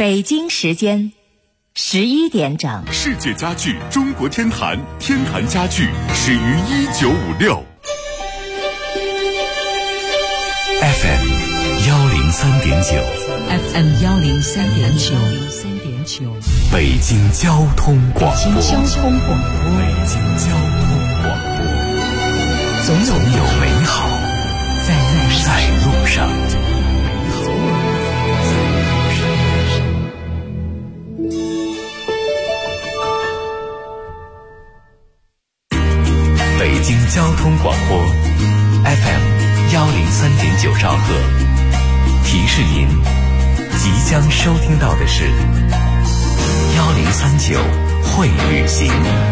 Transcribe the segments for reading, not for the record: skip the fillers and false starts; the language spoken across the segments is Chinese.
北京时间11点整。 世界家具中国天坛，天坛家具始于1956。FM 103.9 FM 103.9， 北京交通广播。 北京交通广播， 北京交通广播， 总有美好在路上。 北京交通广播 FM 103.9兆赫，提示您即将收听到的是1039会旅行。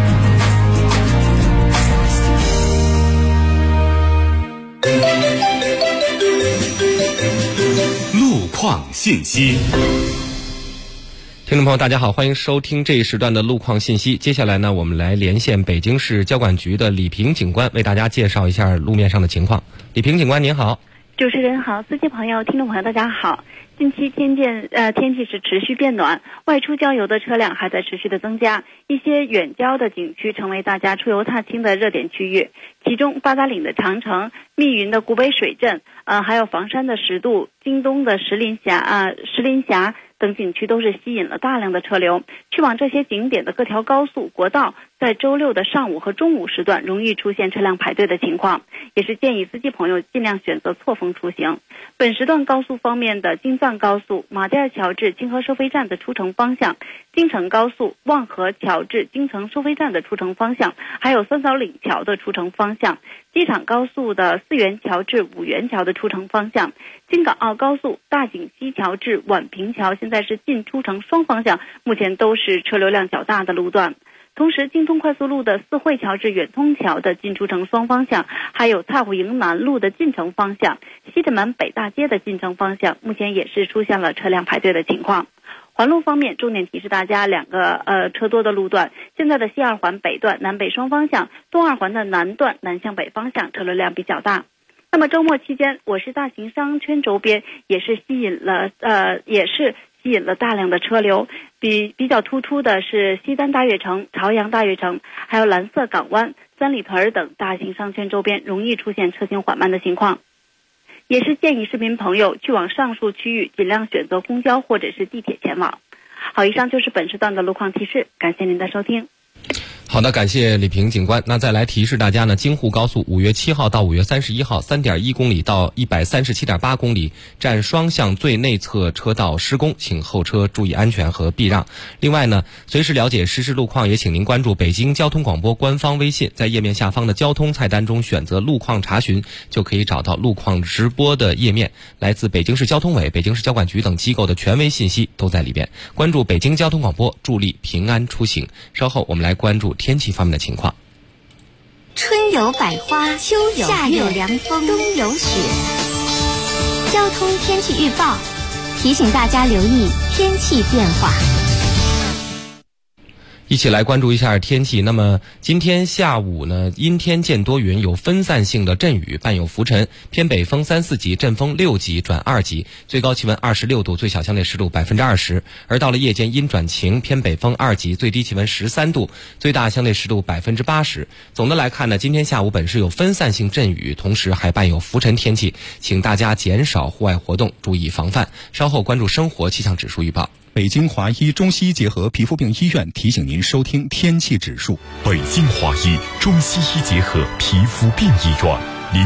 路况信息。 听众朋友大家好，欢迎收听这一时段的路况信息。接下来呢，我们来连线北京市交管局的李平警官，为大家介绍一下路面上的情况。李平警官您好。 主持人好，司机朋友、听众朋友大家好。近期天气是持续变暖，外出郊游的车辆还在持续的增加，一些远郊的景区成为大家出游踏青的热点区域。其中八达岭的长城、密云的古北水镇，还有房山的10渡、京东的石林峡等景区都是吸引了大量的车流。去往这些景点的各条高速、国道，在周六的上午和中午时段容易出现车辆排队的情况，也是建议司机朋友尽量选择错峰出行。本时段高速方面的京藏高速马甸桥至清河收费站的出城方向，京承高速望河桥至京承收费站的出城方向，还有三嫂岭桥的出城方向，机场高速的4元桥至5元桥的出城方向，京港澳高速大井西桥至宛平桥现在是进出城双方向，目前都是车流量较大的路段。同时，京通快速路的四惠桥至远通桥的进出城双方向，还有蔡虎营南路的进城方向、西直门北大街的进城方向，目前也是出现了车辆排队的情况。环路方面，重点提示大家2个车多的路段。现在的西二环北段南北双方向，东二环的南段南向北方向车流量比较大。那么周末期间，我市大型商圈周边也是吸引了大量的车流，比较突出的是西单大悦城、朝阳大悦城，还有蓝色港湾、三里屯等大型商圈周边容易出现车行缓慢的情况。也是建议市民朋友去往上述区域尽量选择公交或者是地铁前往。好，以上就是本时段的路况提示，感谢您的收听。 好的，感谢李平警官。那再来提示大家呢，京沪高速5月7号到5月31号 3.1 公里到 137.8 公里占双向最内侧车道施工，请后车注意安全和避让。另外呢，随时了解实时路况，也请您关注北京交通广播官方微信，在页面下方的交通菜单中选择路况查询，就可以找到路况直播的页面。来自北京市交通委、北京市交管局等机构的权威信息都在里边。关注北京交通广播，助力平安出行。稍后我们来关注天气方面的情况。 春有百花，秋有夏有凉风，冬有雪。交通天气预报提醒大家留意天气变化。 一起来关注一下天气。那么今天下午呢，阴天见多云，有分散性的阵雨，伴有浮尘，偏北风3、4级，阵风6级转2级，最高气温26度，最小相对湿度20%。而到了夜间阴转晴，偏北风2级，最低气温13度，最大相对湿度80%。总的来看呢，今天下午本市有分散性阵雨，同时还伴有浮尘天气，请大家减少户外活动，注意防范。稍后关注生活气象指数预报。 北京华医中西医结合皮肤病医院提醒您收听天气指数。 北京华医中西医结合皮肤病医院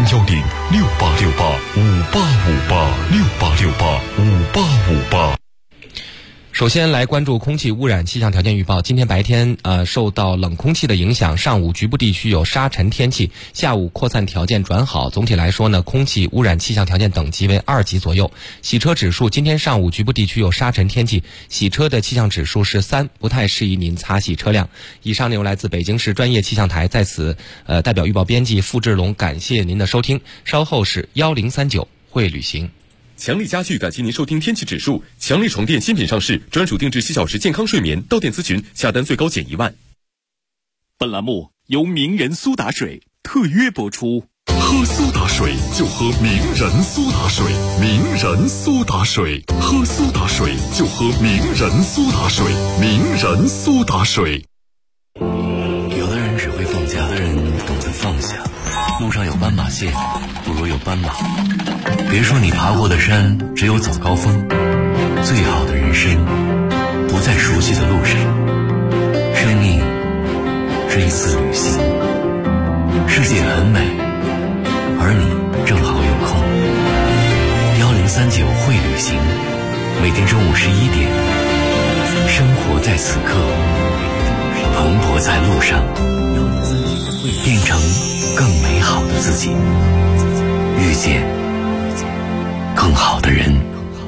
，0868585858，68585858。 首先来关注空气污染气象条件预报。今天白天受到冷空气的影响，上午局部地区有沙尘天气，下午扩散条件转好。总体来说呢，空气污染气象条件等级为2级左右。洗车指数，今天上午局部地区有沙尘天气，洗车的气象指数是3，不太适宜您擦洗车辆。以上内容来自北京市专业气象台，在此代表预报编辑付志龙感谢您的收听。稍后是1039会旅行。 强力家具感谢您收听天气指数。强力床垫新品上市，专属定制7小时健康睡眠，到店咨询，下单最高减1万。本栏目由名人苏打水特约播出。 喝苏打水就喝名人苏打水，名人苏打水，喝苏打水就喝名人苏打水，名人苏打水。 有的人只会放假，有的人懂得放下。路上有斑马线，不如有斑马。别说你爬过的山只有早高峰，最好的人生不在熟悉的路上。生命是一次旅行，世界很美，而你正好有空。1039会旅行，每天中午11点，生活在此刻，蓬勃在路上，变成更美好的自己，遇见更好的人。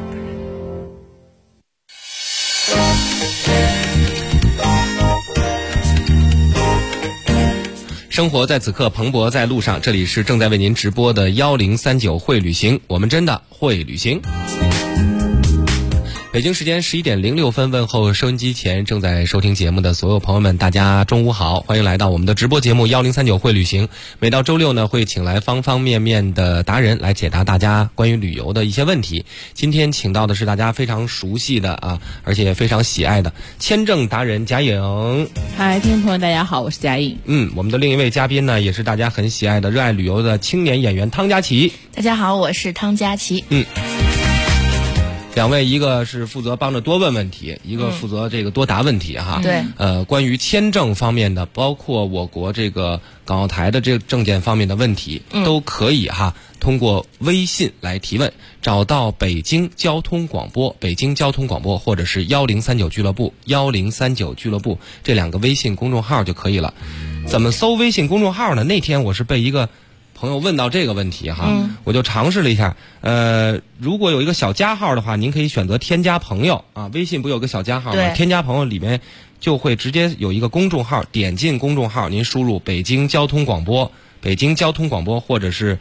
生活在此刻，蓬勃在路上。这里是正在为您直播的1039会旅行，我们真的会旅行。北京时间11点06分，问候收音机前正在收听节目的所有朋友们，大家中午好，欢迎来到我们的直播节目1039会旅行。每到周六呢，会请来方方面面的达人来解答大家关于旅游的一些问题。今天请到的是大家非常熟悉的而且非常喜爱的签证达人贾颖。 嗨，听众朋友大家好，我是贾颖。 我们的另一位嘉宾呢，也是大家很喜爱的热爱旅游的青年演员汤佳琪。 大家好，我是汤佳琪。 两位一个是负责帮着多问问题，一个负责这个多答问题哈。 对。 关于签证方面的，包括我国这个港澳台的这个证件方面的问题，都可以通过微信来提问，找到北京交通广播、北京交通广播或者是1039俱乐部、1039俱乐部这两个微信公众号就可以了。怎么搜微信公众号呢？那天我是被一个朋友问到这个问题我就尝试了一下。如果有一个小加号的话，您可以选择添加朋友微信不有个小加号吗？添加朋友里面就会直接有一个公众号，点进公众号，您输入北京交通广播、北京交通广播或者是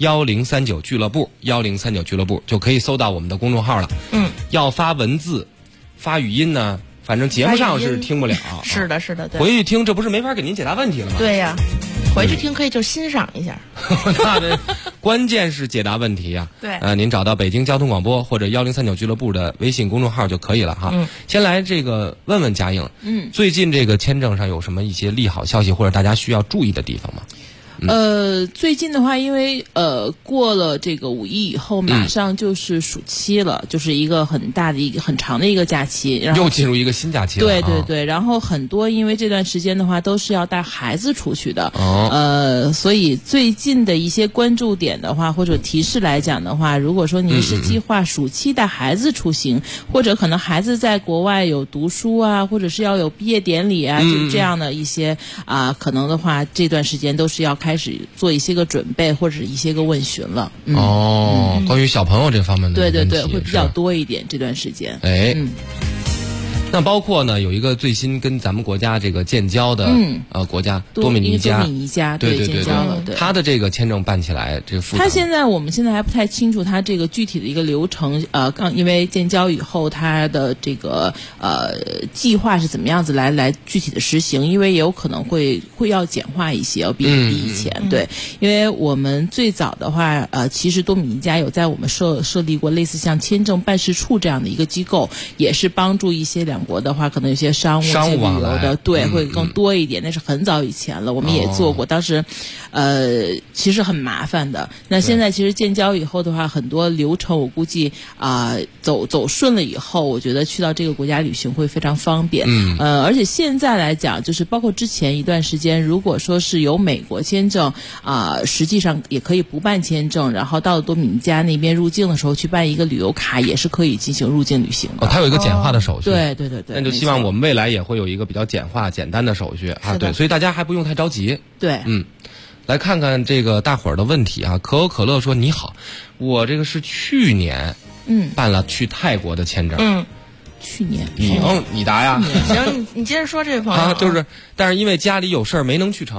1039俱乐部、1039俱乐部就可以搜到我们的公众号了。要发文字、发语音呢，反正节目上是听不了。 是的，是的，对。 回去听，这不是没法给您解答问题了吗？ 对呀。回去听可以就欣赏一下。 那关键是解答问题呀。 对。 您找到北京交通广播或者1039俱乐部的微信公众号就可以了哈。先来这个问问贾颖。最近这个签证上有什么一些利好消息或者大家需要注意的地方吗？ 最近的话，因为过了这个5一以后，马上就是暑期了，就是一个很大的一个很长的一个假期，然后又进入一个新假期了。 对对对，然后很多因为这段时间的话都是要带孩子出去的，所以最近的一些关注点的话或者提示来讲的话，如果说您是计划暑期带孩子出行，或者可能孩子在国外有读书或者是要有毕业典礼就这样的一些可能的话，这段时间都是要开始做一些个准备或者一些个问询了。 关于小朋友这方面的问题， 对对对，会比较多一点这段时间。 那包括呢，有一个最新跟咱们国家这个建交的国家多米尼加，对建交了。对， 他的这个签证办起来这个复杂。 我们现在还不太清楚他这个具体的一个流程。因为建交以后，他的这个计划是怎么样子来具体的实行？因为也有可能会要简化一些，要比以前。对，因为我们最早的话，其实多米尼加有在我们设立过类似像签证办事处这样的一个机构，也是帮助一些两国的话可能有些商务往来的，对，会更多一点。那是很早以前了，我们也做过，当时其实很麻烦的。那现在其实建交以后的话，很多流程我估计走顺了以后，我觉得去到这个国家旅行会非常方便。而且现在来讲，就是包括之前一段时间，如果说是有美国签证实际上也可以不办签证，然后到多米尼加那边入境的时候去办一个旅游卡，也是可以进行入境旅行的。 它有一个简化的手续。 对对对对， 那就希望我们未来也会有一个比较简化简单的手续对，所以大家还不用太着急。 对。 来看看这个大伙儿的问题可口可乐说：“你好，我这个是去年办了去泰国的签证。 去年你答呀。 行，你接着说这位朋友。 就是，但是因为家里有事儿没能去成。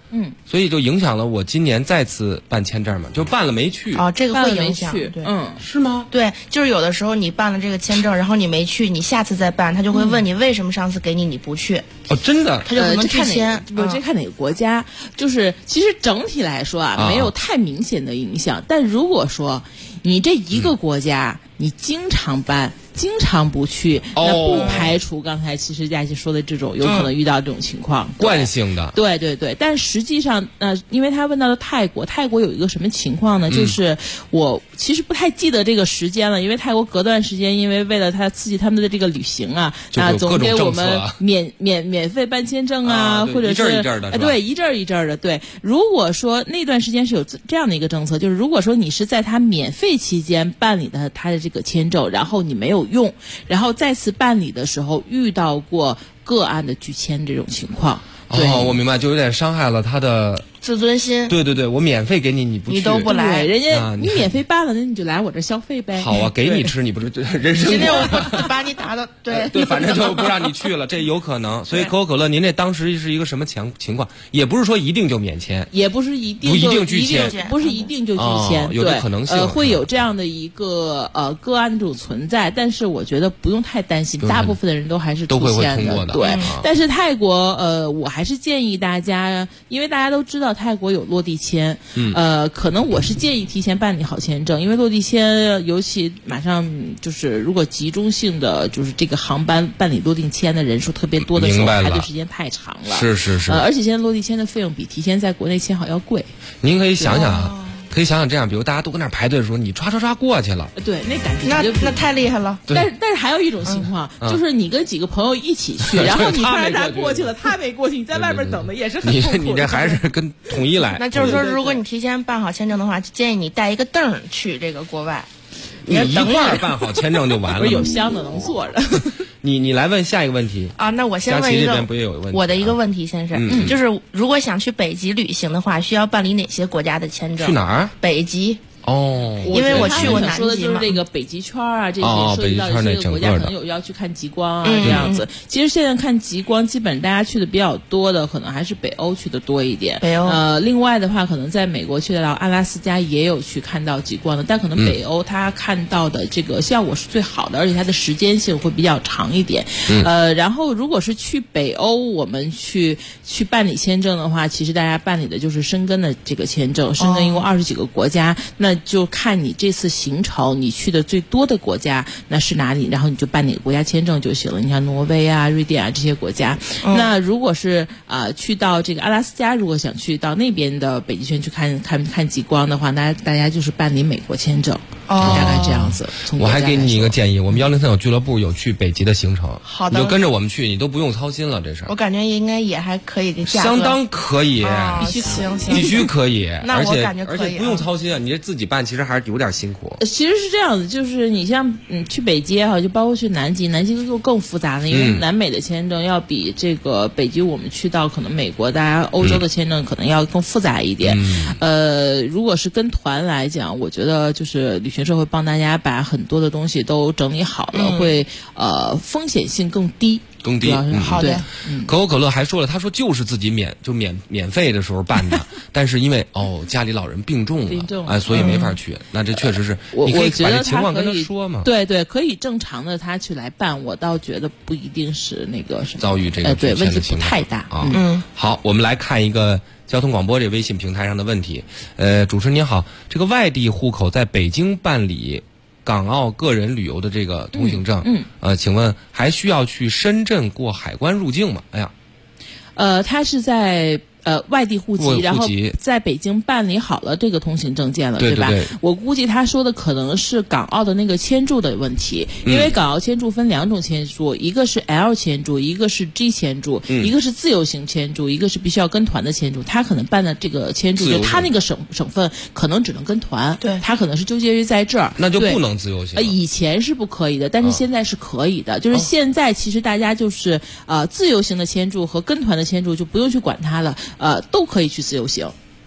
所以就影响了我今年再次办签证嘛，就办了没去。 这个会影响。对， 是吗？ 对，就是有的时候你办了这个签证，然后你没去，你下次再办，他就会问你为什么上次给你不去。 真的， 他就可能拒签。 这看哪个国家，就是其实整体来说没有太明显的影响。但如果说你这一个国家，你经常办，经常不去，那不排除刚才其实佳琪说的这种有可能遇到这种情况， 惯性的。 对对对，但实际上因为他问到了泰国有一个什么情况呢？就是我其实不太记得这个时间了，因为泰国隔段时间，因为为了他刺激他们的这个旅行总给我们免费办签证或者是一阵一阵的。对，如果说那段时间是有这样的一个政策，就是如果说你是在他免费期间办理的他的这个签证，然后你没有用，然后再次办理的时候遇到过个案的拒签这种情况。 我明白，就有点伤害了他的自尊心。 对对对，我免费给你不去， 你都不来， 人家你免费办了，那你就来我这消费呗。 好给你吃，你不是人生。 今天我把你打到对， 反正就不让你去了，这有可能。所以可口可乐，您这当时是一个什么情况？也不是说一定就免签， 也不是一定拒签， 不是一定就拒签， 有这可能性。 会有这样的一个个案这种存在，但是我觉得不用太担心，大部分的人都还是出现的。对，但是泰国我还是建议大家，因为大家都知道泰国有落地签，可能我是建议提前办理好签证，因为落地签尤其马上就是如果集中性的就是这个航班办理落地签的人数特别多的时候，排队时间太长了。 是， 而且现在落地签的费用比提前在国内签好要贵。 您可以想想可以想想这样，比如大家都跟那儿排队的时候，你唰过去了， 对，那感觉那太厉害了。 但是还有一种情况，就是你跟几个朋友一起去，然后你唰过去了，他没过去，你在外边等的也是很痛苦的。 你这还是跟统一来。 那就是说，如果你提前办好签证的话，建议你带一个凳去这个国外， 你一块儿办好签证就完了。 有箱子能坐着。 你来问下一个问题那我先问一个，我的一个问题，先生，就是如果想去北极旅行的话，需要办理哪些国家的签证？ 去哪儿？ 北极。 因为我去过南极嘛。 说的就是这个北极圈这些涉及到一些国家可能有要去看极光这样子。其实现在看极光，基本大家去的比较多的，可能还是北欧去的多一点。 北欧。 另外的话，可能在美国去到阿拉斯加也有去看到极光的，但可能北欧它看到的这个效果是最好的，而且它的时间性会比较长一点。然后如果是去北欧，我们去办理签证的话，其实大家办理的就是申根的这个签证，申根一共20几个国家，那就看你这次行程你去的最多的国家那是哪里，然后你就办哪个国家签证就行了。你像挪威瑞典这些国家。那如果是去到这个阿拉斯加，如果想去到那边的北极圈去看极光的话，那大家就是办理美国签证。大概这样子。 我还给你一个建议，我们103有俱乐部有去北极的行程， 好的， 你就跟着我们去，你都不用操心了这事儿。 我感觉应该也还可以，这价格相当可以，必须可以。 那我感觉可以， 而且不用操心你这自己办其实还是有点辛苦。 其实是这样子，就是你像去北极也好，就包括去南极就更复杂了，因为南美的签证要比这个北极我们去到可能美国、大家欧洲的签证可能要更复杂一点。如果是跟团来讲，我觉得就是旅行社会帮大家把很多的东西都整理好了，会风险性更低。 好的。 可口可乐还说了，他说就是自己免费的时候办的，但是因为家里老人病重了，所以没法去。那这确实是，你可以把这情况跟他说嘛。 对，可以正常的他去来办，我倒觉得不一定是那个什么遭遇这个对问题不太大好，我们来看一个交通广播这微信平台上的问题。主持人您好，这个外地户口在北京办理港澳个人旅游的这个通行证，请问还需要去深圳过海关入境吗？ 他是在外地户籍，然后在北京办理好了这个通行证件了，对吧？我估计他说的可能是港澳的那个签注的问题，因为港澳签注分2种签注，一个是 L 签注，一个是 G 签注，一个是自由行签注，一个是必须要跟团的签注。他可能办的这个签注，就他那个省份可能只能跟团， 对， 他可能是纠结于在这儿， 那就不能自由行。 以前是不可以的，但是现在是可以的。就是现在其实大家就是自由行的签注和跟团的签注就不用去管它了。都可以去自由行。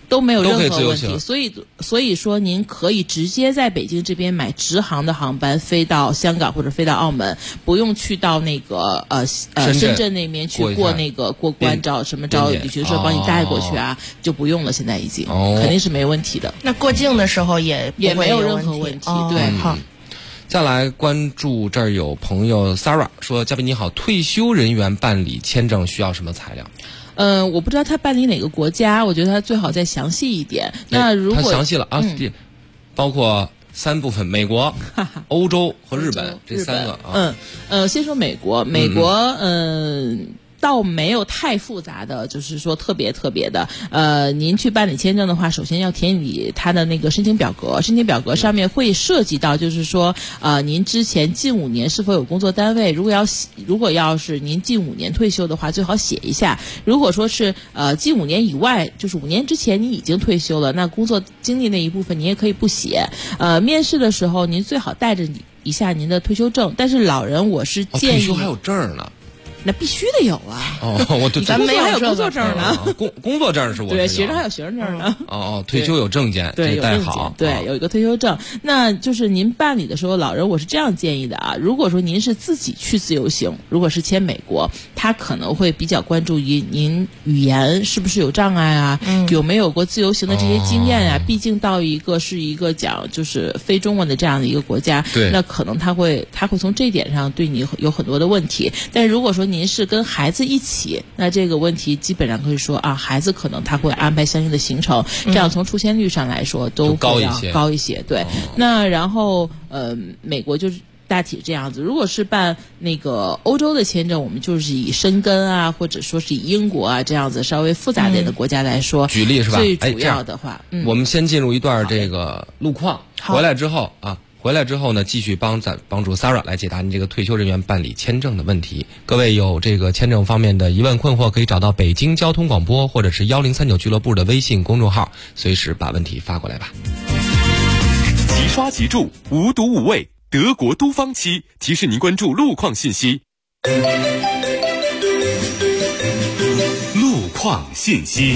都没有任何问题。所以说您可以直接在北京这边买直航的航班飞到香港或者飞到澳门，不用去到那个深圳那边去过那个过关，找旅行社帮你带过去啊，就不用了。现在已经肯定是没问题的。 那过境的时候也没有任何问题。对，好。 再来关注这儿有朋友 Sarah 说：“嘉宾你好，退休人员办理签证需要什么材料？” 我不知道他办理哪个国家，我觉得他最好再详细一点。那如果他详细了啊，包括3部分：美国、欧洲和日本这3个啊。 先说美国，倒没有太复杂的，就是说特别的。您去办理签证的话，首先要填你他的那个申请表格，申请表格上面会涉及到，就是说您之前近5年是否有工作单位，如果要是您近5年退休的话，最好写一下。如果说是近5年以外，就是5年之前你已经退休了，那工作经历那一部分你也可以不写。面试的时候您最好带着一下您的退休证，但是老人我是建议退休还有证呢。 那必须得有啊！ 咱们还有工作证呢。 工作证是我对，学生还有学生证呢。 退休有证件， 对， 带好。 对，有一个退休证。那就是您办理的时候，老人我是这样建议的啊。如果说您是自己去自由行，如果是签美国，他可能会比较关注于您语言是不是有障碍啊，有没有过自由行的这些经验啊。毕竟到是一个讲就是非中文的这样的一个国家，那可能他会从这点上对你有很多的问题。但如果说您是跟孩子一起，那这个问题基本上可以说啊，孩子可能他会安排相应的行程，这样从出现率上来说都高一些。对，那然后美国就是大体这样子。如果是办那个欧洲的签证，我们就是以申根啊，或者说是以英国啊这样子稍微复杂点的国家来说， 举例是吧？ 最主要的话， 我们先进入一段这个路况，回来之后呢，继续帮助 Sarah 来解答您这个退休人员办理签证的问题。各位有这个签证方面的疑问困惑，可以找到北京交通广播或者是1039俱乐部的微信公众号，随时把问题发过来吧。 即刷即住，无毒无味，德国都方漆提示您关注路况信息。路况信息。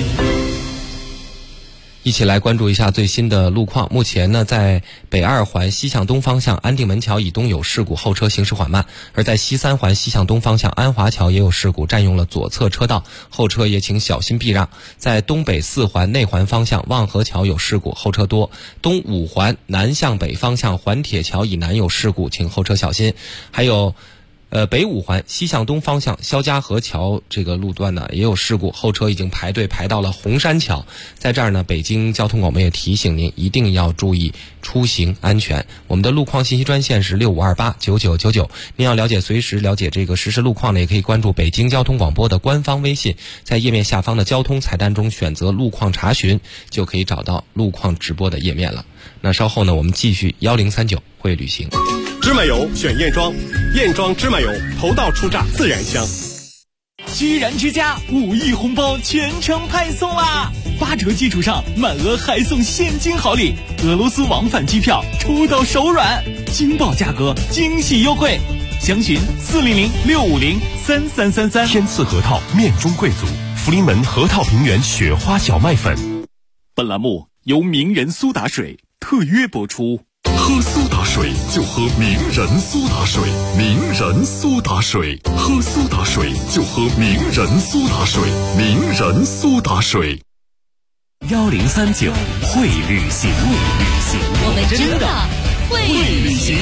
一起来关注一下最新的路况。目前呢，在北2环西向东方向安定门桥以东有事故，后车行驶缓慢；而在西3环西向东方向安华桥也有事故，占用了左侧车道，后车也请小心避让。在东北4环内环方向望河桥有事故，后车多；东5环南向北方向环铁桥以南有事故，请后车小心。还有北5环西向东方向肖家河桥这个路段呢也有事故，后车已经排队排到了红山桥。在这儿呢，北京交通广播也提醒您一定要注意出行安全。我们的路况信息专线是65289999，您要随时了解这个实时路况呢，也可以关注北京交通广播的官方微信，在页面下方的交通菜单中选择路况查询，就可以找到路况直播的页面了。那稍后呢，我们继续1039会旅行。 芝麻油选燕庄，燕庄芝麻油头道出榨自然香。 居然之家5亿红包全程派送啦！8折基础上满额还送现金好礼，俄罗斯往返机票抽到手软，惊爆价格，惊喜优惠，详询400-650-3333。 天赐核桃面中贵族，福临门核桃平原雪花小麦粉。 本栏目由名人苏打水特约播出。 喝苏打水就喝名人苏打水，名人苏打水，喝苏打水就喝名人苏打水，名人苏打水。 1039会旅行， 我们真的会旅行。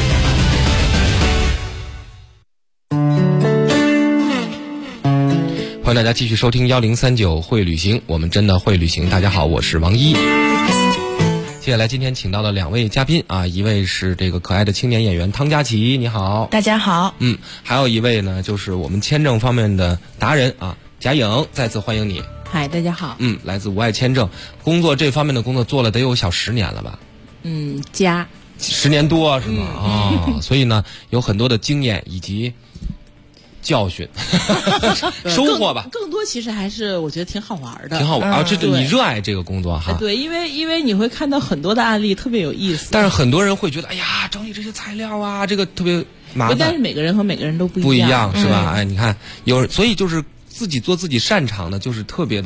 欢迎大家继续收听1039会旅行，我们真的会旅行。大家好，我是王一。接下来今天请到了2位嘉宾啊，一位是这个可爱的青年演员汤佳琪，你好。 大家好。 还有一位呢，就是我们签证方面的达人啊，贾颖，再次欢迎你。 嗨，大家好。 来自无爱签证，这方面的工作做了得有小10年了吧？ 加 10年多是吗？所以呢，有很多的经验以及教训收获吧。 更多其实还是我觉得挺好玩的， 挺好玩啊！这你热爱这个工作哈？ 对，因为你会看到很多的案例，特别有意思。 但是很多人会觉得，哎呀，整理这些材料啊，这个特别麻烦。 但是每个人和每个人都不一样，是吧？你看所以就是自己做自己擅长的，就是特别的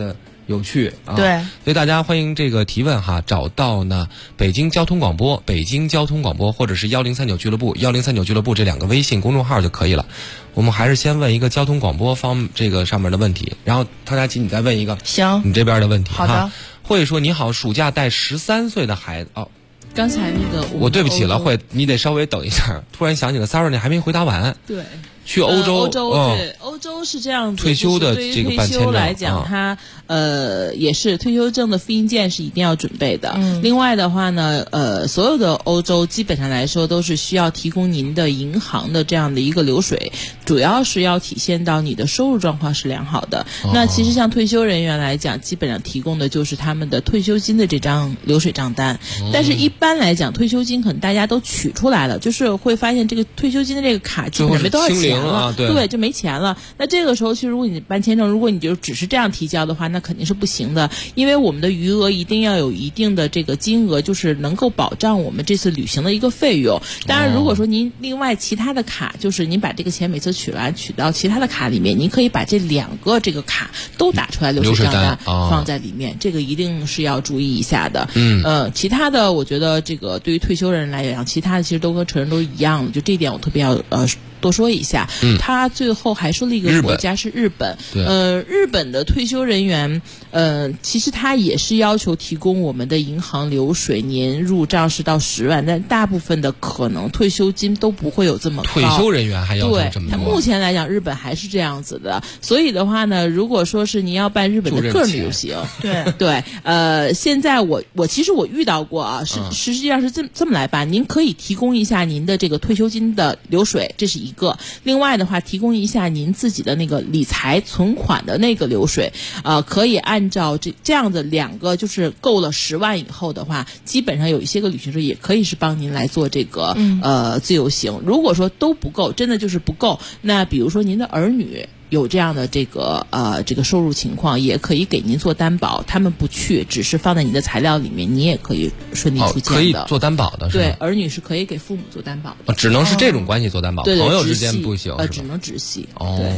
有趣啊。 对， 所以大家欢迎这个提问哈，找到呢北京交通广播或者是1039俱乐部1039俱乐部这2个微信公众号就可以了。我们还是先问一个交通广播方这个上面的问题，然后陶佳琪你再问一个行你这边的问题。 好的。 慧说你好，暑假带13岁的孩子刚才那个我对不起了，慧，你得稍微等一下。突然想起了Sarah，你还没回答完。 对， 去欧洲， 对，欧洲是这样子。 退休的这个办签证， 对于退休来讲，它也是退休证的复印件是一定要准备的。另外的话呢，所有的欧洲基本上来说都是需要提供您的银行的这样的一个流水，主要是要体现到你的收入状况是良好的。那其实像退休人员来讲，基本上提供的就是他们的退休金的这张流水账单。但是一般来讲，退休金可能大家都取出来了，就是会发现这个退休金的这个卡基本上没多少钱了，对，就没钱了。那这个时候，其实如果你办签证，如果你就只是这样提交的话，那肯定是不行的，因为我们的余额一定要有一定的这个金额，就是能够保障我们这次旅行的一个费用。当然，如果说您另外其他的卡，就是您把这个钱每次取到其他的卡里面，您可以把这2个这个卡都打出来流水账单放在里面，这个一定是要注意一下的。其他的我觉得这个对于退休人来讲，其他的其实都跟成人都一样的，就这一点我特别要多说一下。他最后还说了一个国家是日本。日本的退休人员，其实他也是要求提供我们的银行流水，年入账是到10万，但大部分的可能退休金都不会有这么高。 退休人员还要求这么多？ 对，他目前来讲，日本还是这样子的。所以的话呢，如果说是您要办日本的个人旅行，对，现在我其实我遇到过啊，实际上是这么来办，您可以提供一下您的这个退休金的流水，这是一个。另外的话，提供一下您自己的那个理财存款的那个流水，可以按照这样的2个，就是够了10万以后的话，基本上有一些个旅行社也可以是帮您来做这个自由行。如果说都不够，真的就是不够，那比如说您的儿女有这样的这个收入情况，也可以给您做担保，他们不去，只是放在你的材料里面，你也可以顺利出境的。 可以做担保的，是吧？ 对，儿女是可以给父母做担保的。 只能是这种关系做担保， 对， 朋友之间不行， 只能直系。 对，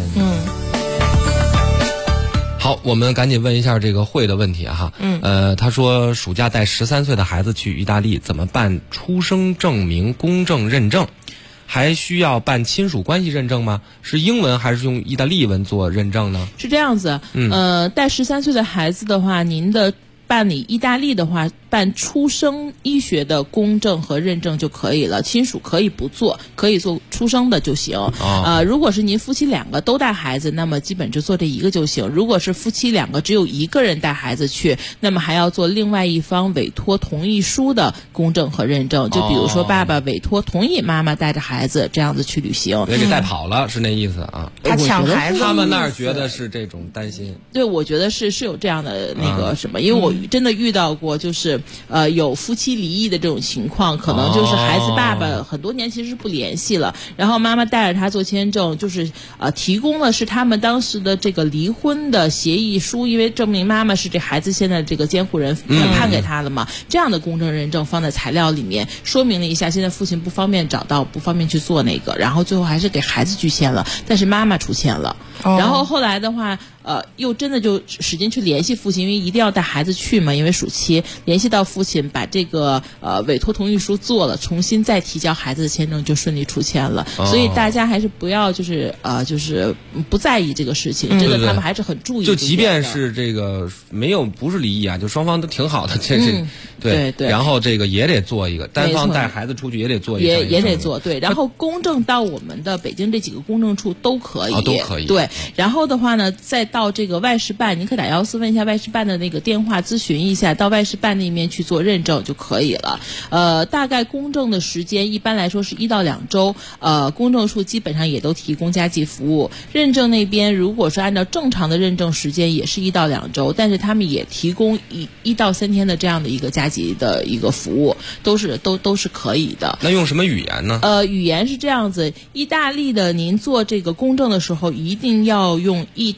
好，我们赶紧问一下这个慧的问题哈。他说暑假带13岁的孩子去意大利，怎么办出生证明公证认证？还需要办亲属关系认证吗？是英文还是用意大利文做认证呢？ 是这样子，带13岁的孩子的话，您的办理意大利的话，办出生医学的公证和认证就可以了，亲属可以不做，可以做出生的就行。如果是您夫妻2个都带孩子，那么基本就做这1个就行。如果是夫妻2个只有1个人带孩子去，那么还要做另外一方委托同意书的公证和认证。就比如说爸爸委托同意妈妈带着孩子这样子去旅行， 别给带跑了，是那意思啊？ 他抢孩子， 他们那儿觉得是这种担心。 对，我觉得是有这样的那个什么，因为我真的遇到过，就是有夫妻离异的这种情况，可能就是孩子爸爸很多年其实是不联系了，然后妈妈带着他做签证，就是提供的是他们当时的这个离婚的协议书，因为证明妈妈是这孩子现在这个监护人判给他了嘛，这样的公证认证放在材料里面，说明了一下现在父亲不方便找到，不方便去做那个，然后最后还是给孩子拒签了，但是妈妈出签了。然后后来的话又真的就使劲去联系父亲，因为一定要带孩子去嘛，因为暑期联系到父亲，把这个委托同意书做了，重新再提交孩子的签证，就顺利出签了。所以大家还是不要就是不在意这个事情，真的他们还是很注意。 就即便是这个不是离异啊，就双方都挺好的，对。然后这个也得做一个，单方带孩子出去也得做一个， 也得做，对。然后公证到我们的北京这几个公证处都可以， 都可以。 对，然后的话呢，再到这个外事办，您可以打114问一下外事办的那个电话咨询一下，到外事办那边去做认证就可以了。大概公证的时间一般来说是1到2周，公证处基本上也都提供加急服务。认证那边如果是按照正常的认证时间也是1到2周，但是他们也提供1到3天的这样的一个加急的一个服务，都是可以的。 那用什么语言呢？ 语言是这样子，意大利的您做这个公证的时候一定要用意大利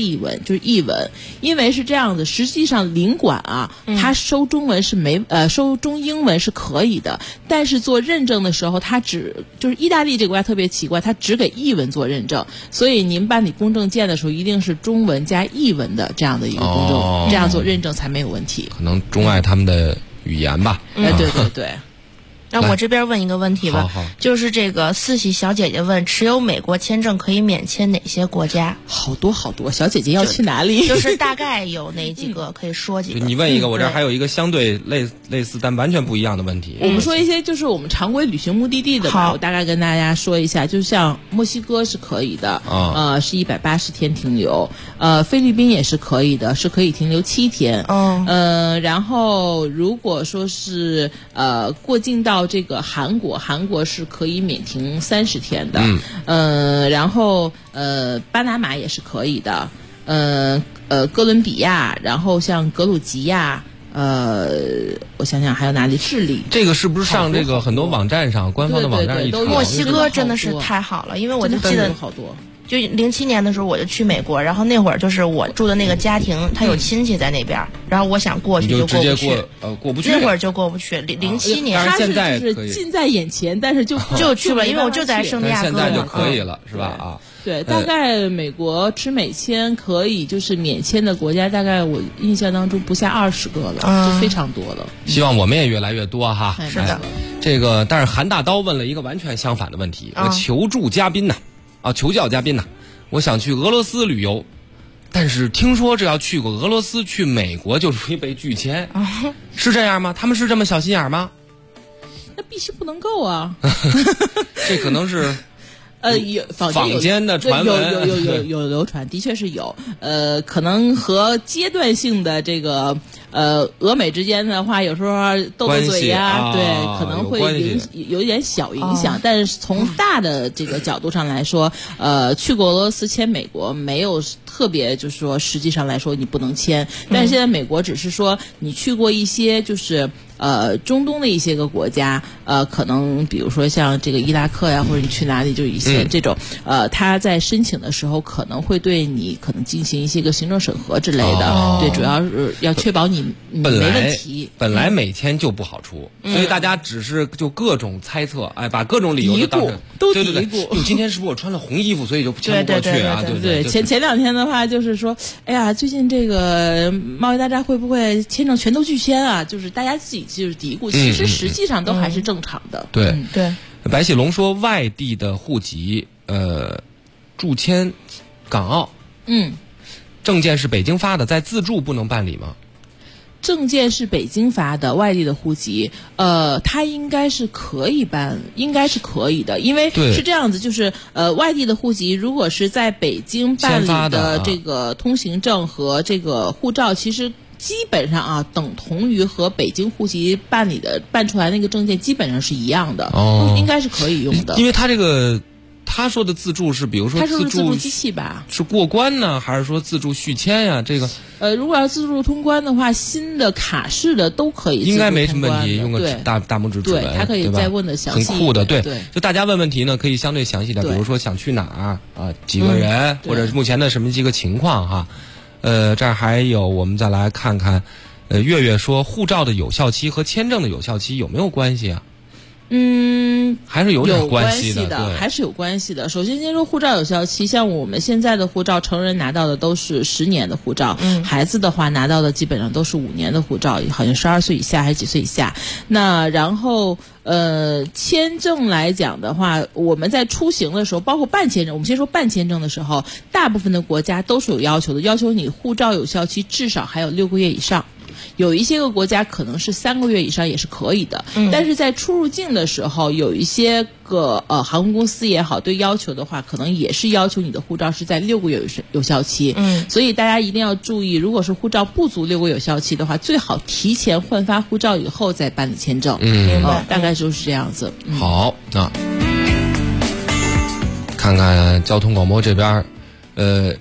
译文，就是译文。因为是这样的，实际上领馆啊，它收中文是收中英文是可以的，但是做认证的时候，它就是意大利这个国家特别奇怪，它只给译文做认证，所以您办理公证件的时候，一定是中文加译文的这样的一个公证，这样做认证才没有问题。 可能钟爱他们的语言吧。 对对对。 那我这边问一个问题吧，就是这个四喜小姐姐问，持有美国签证可以免签哪些国家？ 好多好多，小姐姐要去哪里？ 就是大概有哪几个可以说几个？ 你问一个，我这儿还有一个相对类似但完全不一样的问题。 我们说一些就是我们常规旅行目的地的吧，我大概跟大家说一下，就像墨西哥是可以的，是180天停留，菲律宾也是可以的，是可以停留7天，然后如果说是过境到这个韩国是可以免停30天的，然后巴拿马也是可以的，哥伦比亚，然后像格鲁吉亚，我想想还有哪里？智利。 这个是不是上这个很多网站上官方的网站一查？ 墨西哥真的是太好了，因为我就记得好多。 就07年的时候我就去美国，然后那会儿就是我住的那个家庭，他有亲戚在那边，然后我想过去就过不去， 过不去。 那会儿就过不去。07年， 他现在是近在眼前，但是就去了，因为我就在圣地亚哥嘛。 现在就可以了，是吧？ 对，大概美国持美签可以就是免签的国家，大概我印象当中不下20个了，就非常多了。 希望我们也越来越多哈。 是的， 这个但是韩大刀问了一个完全相反的问题，我求助嘉宾呢。求教嘉宾呢，我想去俄罗斯旅游，但是听说只要去过俄罗斯，去美国就容易被拒签，是这样吗？他们是这么小心眼吗？ 那必须不能够啊！ 这可能是。 有坊间的传闻有流传，的确是有。可能和阶段性的这个俄美之间的话，有时候斗嘴呀，对，可能会有点小影响。但是从大的这个角度上来说，去过俄罗斯签美国没有特别，就是说实际上来说你不能签。但是现在美国只是说你去过一些就是中东的一些个国家，可能比如说像这个伊拉克呀，或者你去哪里，就一些这种，他在申请的时候可能会对你可能进行一些个行政审核之类的，对，主要是要确保你没问题。 本来美签就不好出，所以大家只是就各种猜测，把各种理由都嘀咕。今天是不是我穿了红衣服，所以就签不过去啊？ 对。前2天的话就是说，哎呀，最近这个贸易大战会不会签证全都拒签啊？就是大家自己就是嘀咕，其实实际上都还是正常的。 对。白喜龙说，外地的户籍，驻签港澳，证件是北京发的，在自助不能办理吗？ 证件是北京发的，外地的户籍，它应该是可以办，应该是可以的，因为是这样子，就是外地的户籍如果是在北京办理的这个通行证和这个护照，其实基本上等同于和北京户籍办出来那个证件基本上是一样的，应该是可以用的。 因为他这个他说的自助是，比如说自助机器吧， 是过关呢，还是说自助续签呀？这个如果要自助通关的话，新的卡式的都可以自助通关的， 应该没什么问题，用个大拇指指纹， 对，他可以再问的详细， 很酷的，对。就大家问问题呢，可以相对详细点，比如说想去哪儿几个人，或者目前的什么几个情况哈。这儿还有，我们再来看看，月月说，护照的有效期和签证的有效期有没有关系啊？还是有点关系的， 还是有关系的。首先，先说护照有效期，像我们现在的护照，成人拿到的都是10年的护照，孩子的话拿到的基本上都是5年的护照，好像12岁以下还是几岁以下。那然后签证来讲的话，我们在出行的时候，包括办签证，我们先说办签证的时候，大部分的国家都是有要求的，要求你护照有效期至少还有6个月以上。有一些个国家可能是3个月以上也是可以的，但是在出入境的时候，有一些个航空公司也好，对要求的话，可能也是要求你的护照是在6个月有效期。所以大家一定要注意，如果是护照不足6个月有效期的话，最好提前换发护照以后再办理签证。明白，大概就是这样子。 好，看看交通广播这边，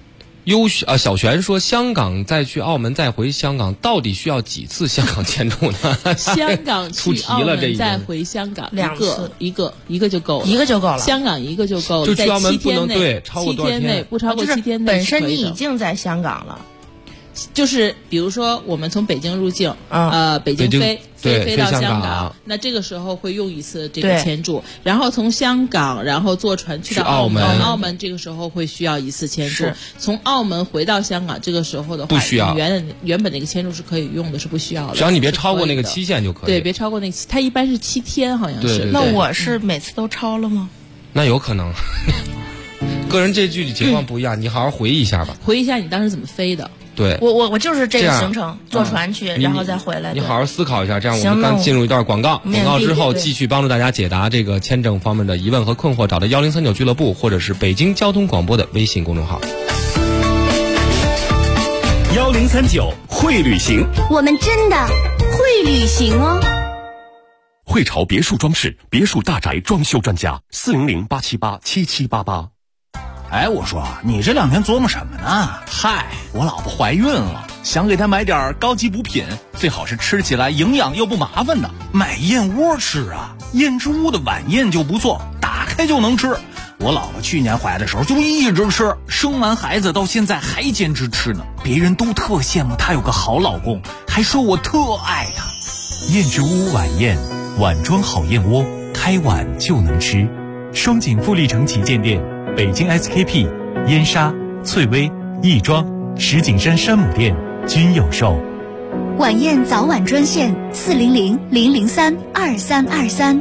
小璇说，香港再去澳门再回香港，到底需要几次香港签注呢？ 香港去澳门再回香港 2次， 一个就够了， 一个就够了。 香港一个就够了， 就去澳门不能对超过多少 7天内不超过7天内， 本身你已经在香港了。 就是比如说我们从北京入境，北京飞到香港，那这个时候会用一次这个签注，然后从香港然后坐船去到澳门这个时候会需要一次签注，从澳门回到香港这个时候的话不需要， 原本那个签注是可以用的，是不需要的， 只要你别超过那个期限就可以。 对，别超过那个，它一般是7天，好像是。 对， 那我是每次都超了吗？ 那有可能，个人这具体情况不一样，你好好回忆一下吧。 回忆一下你当时怎么飞的。 对， 我就是这个行程，坐船去，然后再回来。 你好好思考一下，这样我们刚进入一段广告，广告之后继续帮助大家解答这个签证方面的疑问和困惑，找到1039俱乐部或者是北京交通广播的微信公众号。 1039会旅行， 我们真的会旅行哦。 汇潮别墅装饰，别墅大宅装修专家，400-878-7788。 哎，我说你这2天琢磨什么呢？嗨，我老婆怀孕了，想给她买点高级补品，最好是吃起来营养又不麻烦的。买燕窝吃啊，燕之屋的晚宴就不错，打开就能吃。我老婆去年怀的时候就一直吃，生完孩子到现在还坚持吃呢。别人都特羡慕她有个好老公，还说我特爱她。 燕之屋晚宴，碗装好燕窝，开碗就能吃。双井富力城旗舰店。北京 SKP、燕莎、翠微、亦庄、石景山山姆店均有售。 晚宴早晚专线400-003-2323。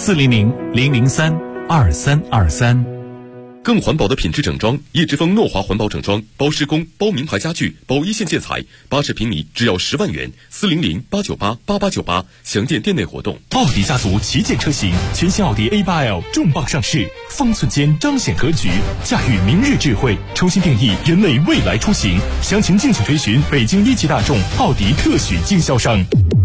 400-003-2323。 更环保的品质整装，叶之峰诺华环保整装，包施工、包名牌家具、包一线建材，80平米只要10万元。400-898-8898，详见店内活动。 奥迪家族旗舰车型，全新奥迪 A8L 重磅上市，方寸间彰显格局，驾驭明日智慧，重新定义人类未来出行。详情敬请追寻北京一汽大众奥迪特许经销商。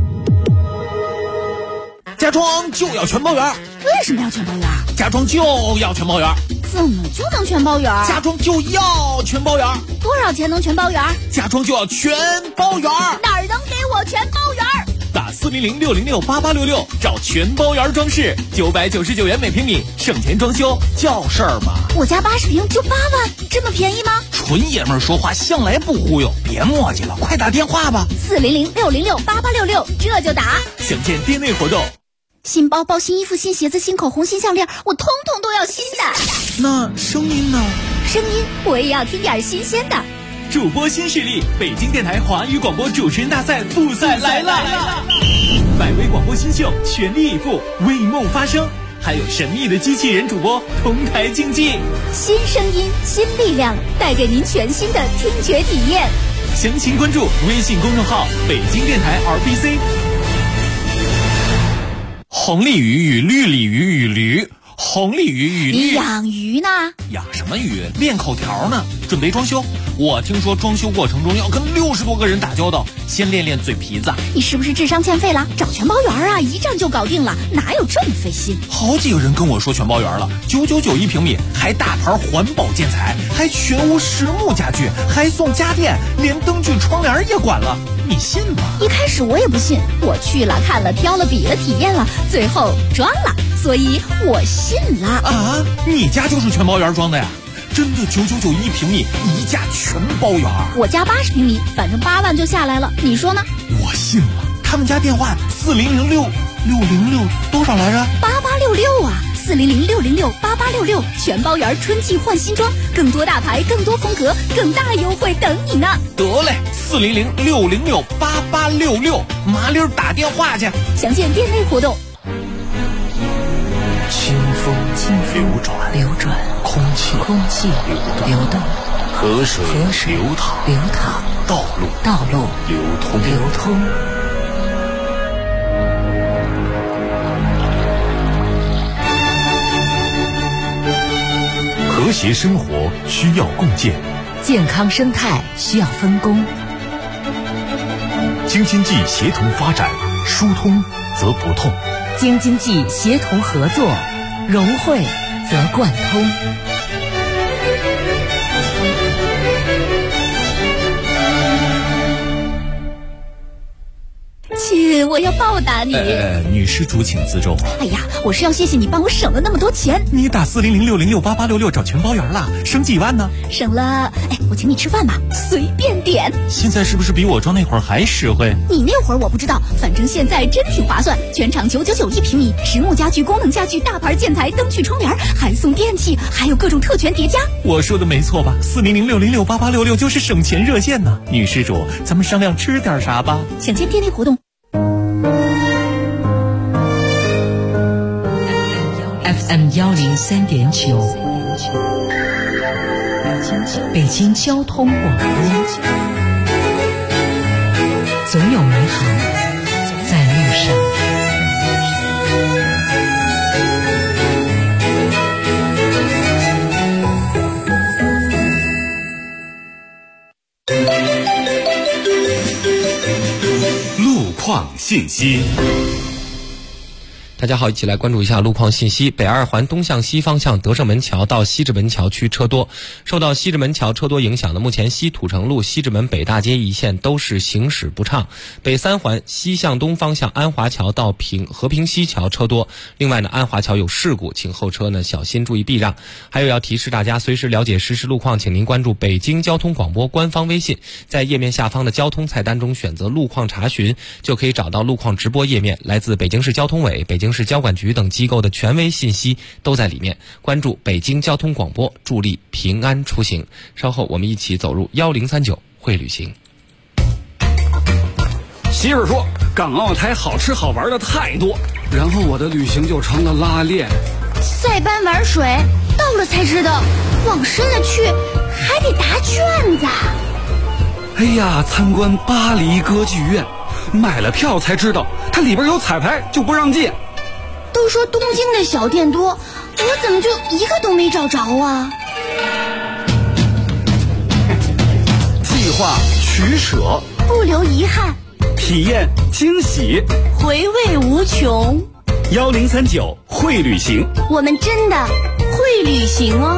家装就要全包圆。 为什么要全包圆？ 家装就要全包圆。 怎么就能全包圆？ 家装就要全包圆。 多少钱能全包圆？ 家装就要全包圆。 哪儿能给我全包圆？ 打400-606-8866，找全包圆装饰，999元每平米，省钱装修叫事儿吗？ 我家80平就8万，这么便宜吗？ 纯爷们儿说话向来不忽悠，别磨叽了，快打电话吧。 400-606-8866，这就打。 详见店内活动。 新包包、新衣服、新鞋子、新口红、新项链，我通通都要新的。 那声音呢？ 声音我也要听点新鲜的。 主播新势力，北京电台华语广播主持人大赛复赛来了！100位广播新秀全力以赴，为梦发声，还有神秘的机器人主播同台竞技。 新声音，新力量，带给您全新的听觉体验。 详情关注微信公众号北京电台 RBC。 红鲤鱼与绿鲤鱼与驴，红鲤鱼与绿。 你养鱼呢？ 养什么鱼？练口条呢，准备装修。我听说装修过程中要跟60多个人打交道，先练练嘴皮子。 你是不是智商欠费了？找全包圆啊，一站就搞定了，哪有这么费心？ 好几个人跟我说全包圆了，999一平米，还大牌环保建材，还全屋实木家具，还送家电，连灯具窗帘也管了，你信吗？ 一开始我也不信，我去了看了挑了比了体验了，最后装了，所以我信了。 啊，你家就是全包圆装的呀？真的999一平米，一价全包圆。 我家80平米，反正8万就下来了，你说呢？ 我信了。他们家电话4006606多少来着 ？8866啊，400-606-8866，全包圆，春季换新装，更多大牌，更多风格，更大优惠等你呢。 得嘞，400-606-8866，麻溜打电话去。 详见店内活动。 清风流转，空气流动， 河水流淌，道路流通。 和谐生活需要共建， 健康生态需要分工。 京津冀协同发展，疏通则不痛。 京津冀协同合作，融汇则贯通。 我要报答你。 女施主请自重。 哎呀，我是要谢谢你帮我省了那么多钱。 你打4006068866找全包圆了，省几万呢？ 省了，我请你吃饭吧，随便点。 现在是不是比我装那会儿还实惠？ 你那会儿我不知道，反正现在真挺划算，全场999一平米，实木家具、功能家具、大牌建材、灯具、窗帘，还送电器，还有各种特权叠加。 我说的没错吧？4006068866就是省钱热线呢。女施主，咱们商量吃点啥吧？ 享签天天活动。 FM 103.9，北京交通广播，总有美好在路上。 路况信息。 大家好，一起来关注一下路况信息。北二环东向西方向德胜门桥到西直门桥区车多，受到西直门桥车多影响的，目前西土城路、西直门北大街一线都是行驶不畅。北三环西向东方向安华桥到和平西桥车多。另外呢，安华桥有事故，请后车呢小心注意避让。还有要提示大家，随时了解实时路况，请您关注北京交通广播官方微信，在页面下方的交通菜单中选择路况查询，就可以找到路况直播页面。来自北京市交通委、北京市交管局等机构的权威信息都在里面。关注北京交通广播，助力平安出行。稍后我们一起走入1039会旅行。 媳妇说港澳台好吃好玩的太多，然后我的旅行就成了拉练。 塞班玩水，到了才知道往深了去还得答卷子。 哎呀，参观巴黎歌剧院，买了票才知道它里边有彩排，就不让进。 都说东京的小店多，我怎么就一个都没找着啊？ 计划取舍， 不留遗憾， 体验惊喜， 回味无穷。 1039会旅行， 我们真的会旅行哦。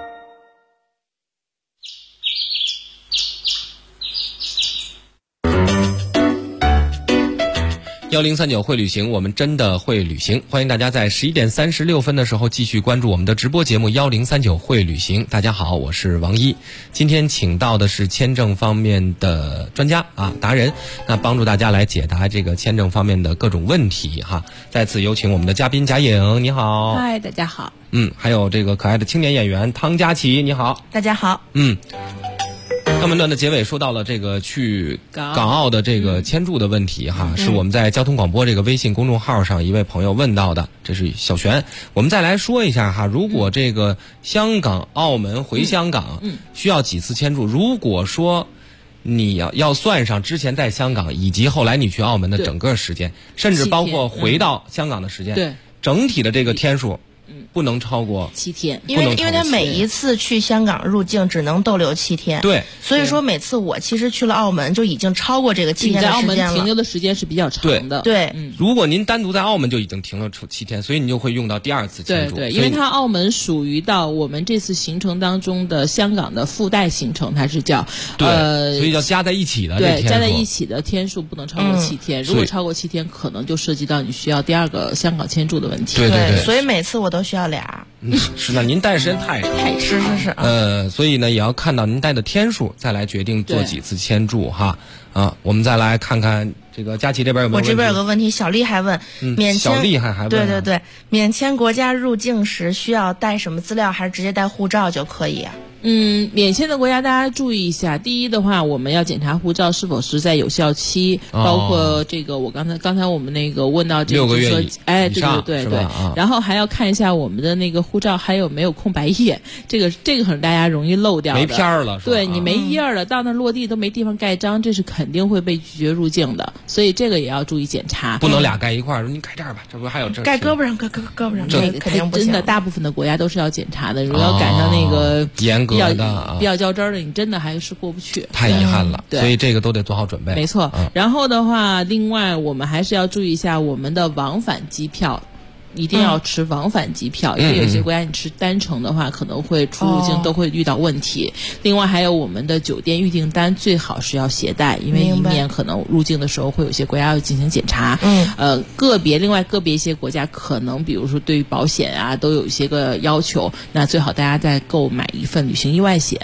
1039会旅行，我们真的会旅行。欢迎大家在11点36分的时候继续关注我们的直播节目1039会旅行。大家好，我是王一。今天请到的是签证方面的专家达人，那帮助大家来解答这个签证方面的各种问题哈。再次有请我们的嘉宾贾颖，你好。 嗨，大家好。 还有这个可爱的青年演员汤佳琪，你好。 大家好。 上半段的结尾说到了这个去港澳的这个签注的问题哈，是我们在交通广播这个微信公众号上一位朋友问到的，这是小璇。我们再来说一下哈，如果这个香港、澳门回香港需要几次签注？如果说你要算上之前在香港以及后来你去澳门的整个时间，甚至包括回到香港的时间， 对， 整体的这个天数。不能超过 7天，因为他每一次去香港入境只能逗留7天， 对， 所以说每次我其实去了澳门就已经超过这个7天的时间了。 在澳门停留的时间是比较长的， 对， 如果您单独在澳门就已经停了7天，所以你就会用到第二次签注， 对，因为它澳门属于到我们这次行程当中的香港的附带行程，它是叫所以要加在一起的， 对，加在一起的天数不能超过7天，如果超过7天，可能就涉及到你需要第二个香港签注的问题， 对， 所以每次我都需要俩。 是那您待的时间太是所以呢也要看到您待的天数再来决定做几次签注哈我们再来看看这个佳琪这边有没有问题？ 我这边有个问题，小丽还问，免签小丽还问， 对，免签国家入境时需要带什么资料，还是直接带护照就可以啊？ 免签的国家大家注意一下。第一的话，我们要检查护照是否是在有效期，包括这个我刚才我们那个问到这个 6个月对，然后还要看一下我们的那个护照还有没有空白页，这个可能大家容易漏掉的， 没片儿了， 对你没页了，到那落地都没地方盖章，这是肯定会被拒绝入境的，所以这个也要注意检查， 不能俩盖一块儿，说你盖这儿吧，这不还有这盖胳膊上，盖胳膊上，这个肯定不行。 真的，大部分的国家都是要检查的，如果要赶上那个严格比较较真儿的，你真的还是过不去， 太遗憾了。所以这个都得做好准备。 没错。然后的话，另外我们还是要注意一下我们的往返机票。 一定要持往返机票，因为有些国家你持单程的话，可能会出入境都会遇到问题。另外还有我们的酒店预订单最好是要携带，因为以免可能入境的时候会有些国家要进行检查。另外个别一些国家可能比如说对于保险啊都有一些个要求，那最好大家再购买一份旅行意外险。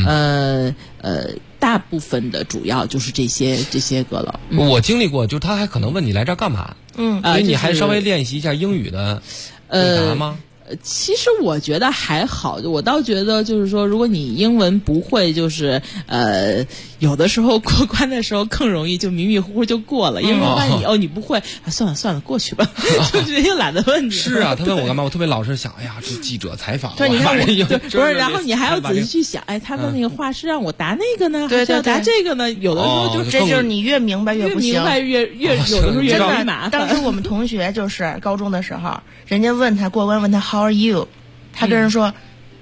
大部分的主要就是这些个了。 我经历过，就他还可能问你来这儿干嘛，所以你还稍微练习一下英语的答吗？ 其实我觉得还好，我倒觉得就是说，如果你英文不会，就是有的时候过关的时候更容易就迷迷糊糊就过了，因为万一你不会，算了过去吧，就是又懒得问你。 是啊，他问我干嘛？我特别老实想，哎呀，这记者采访， 对，你看不是，然后你还要仔细去想，他问那个话是让我答那个呢，还是要答这个呢？有的时候这就是你越明白越不行， 越明白越有的时候越麻烦。 当时我们同学就是高中的时候，人家问他过关，问他 How are you？他跟人说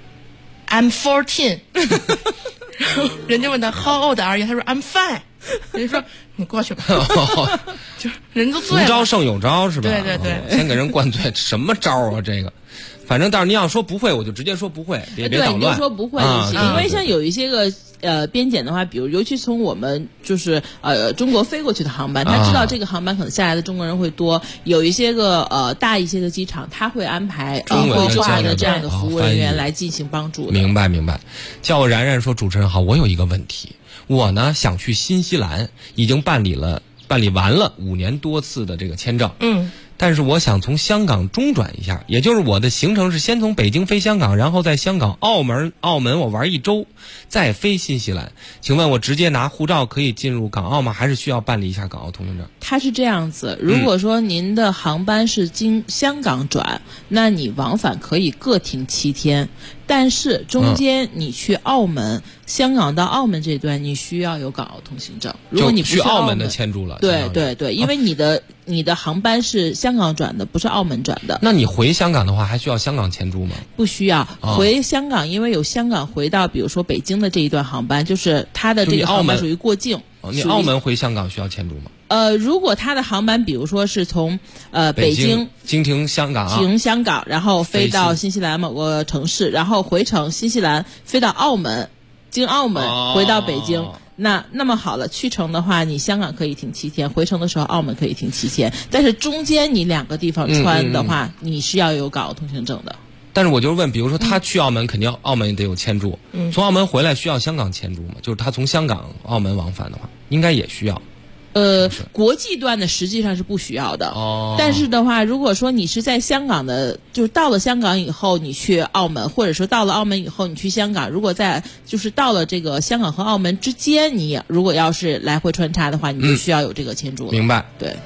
I'm 14， 人家问他 How old are you？ 他说 I'm fine。人家说你过去吧，就人都醉了。 无招胜有招是吧？ 对， 先给人灌醉，什么招啊这个？反正但是你要说不会，我就直接说不会，别捣乱。 对，你就说不会就行，因为像有一些个边检的话，比如尤其从我们就是中国飞过去的航班，他知道这个航班可能下来的中国人会多，有一些个大一些的机场，他会安排中国话的这样的服务人员来进行帮助的。 明白。叫我然然说，主持人好，我有一个问题，我呢想去新西兰，已经办理完了5年多次的这个签证。但是我想从香港中转一下，也就是我的行程是先从北京飞香港，然后在香港澳门我玩1周，再飞新西兰。请问我直接拿护照可以进入港澳吗？还是需要办理一下港澳通行证？ 它是这样子，如果说您的航班是经香港转，那你往返可以各停7天，但是中间你去澳门，香港到澳门这段你需要有港澳通行证。如果你不去澳门的签注了， 对，因为你的航班是香港转的，不是澳门转的。 那你回香港的话，还需要香港签注吗？ 不需要。回香港，因为有香港回到比如说北京的这一段航班，就是它的这个航班属于过境。 你澳门回香港需要签注吗？ 如果它的航班比如说是从北京经停香港， 停香港，然后飞到新西兰某个城市，然后回程新西兰飞到澳门，经澳门回到北京。那么好了，去程的话，你香港可以停7天，回程的时候澳门可以停7天，但是中间你2个地方穿的话，你是要有港澳通行证的。 但是我就是问，比如说他去澳门，肯定澳门得有签注，从澳门回来需要香港签注吗？就是他从香港澳门往返的话，应该也需要。 国际段的实际上是不需要的。但是的话，如果说你是在香港的，就是到了香港以后你去澳门，或者说到了澳门以后你去香港，如果就是到了这个香港和澳门之间，你如果要是来回穿插的话，你就需要有这个签注了。 明白。 对。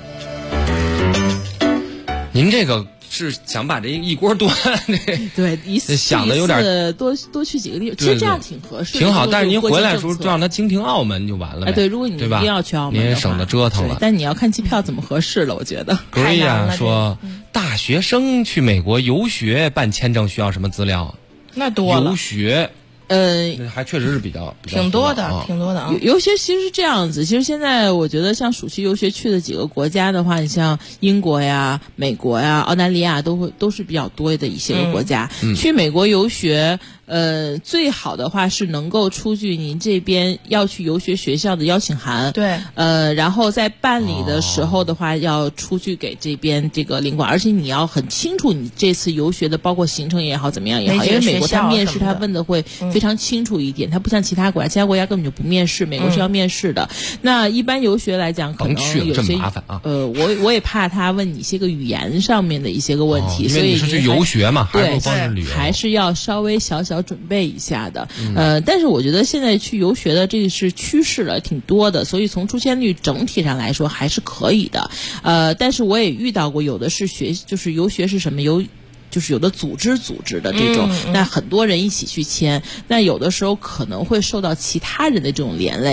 您这个是想把这一锅端， 对，一次想的有点多去几个地方，其实这样挺合适的， 挺好。但是您回来的时候就让他经停澳门就完了呗。 对，如果你一定要去澳门， 您也省得折腾了。 但你要看机票怎么合适了，我觉得。 可以啊，说大学生去美国游学办签证需要什么资料？ 那多了。 游学。还确实是比较挺多的啊。 游学其实是这样子，其实现在我觉得像暑期游学去的几个国家的话，你像英国呀、美国呀、澳大利亚都是比较多的一些个国家。去美国游学，最好的话是能够出具您这边要去游学学校的邀请函。 对。 然后在办理的时候的话，要出具给这边这个领馆，而且你要很清楚你这次游学的包括行程也好怎么样也好，因为美国他面试他问的会非常清楚一点，它不像其他国家，其他国家根本就不面试，美国是要面试的。那一般游学来讲，可能有些麻烦啊。 我也怕他问你一些个语言上面的一些个问题，所以你是去游学嘛， 对， 还不光是旅游， 还是要稍微小准备一下的。但是我觉得现在去游学的这个是趋势了，挺多的，所以从出签率整体上来说还是可以的。但是我也遇到过，有的是就是游学是什么就是有的组织的这种，那很多人一起去签，那有的时候可能会受到其他人的这种连累。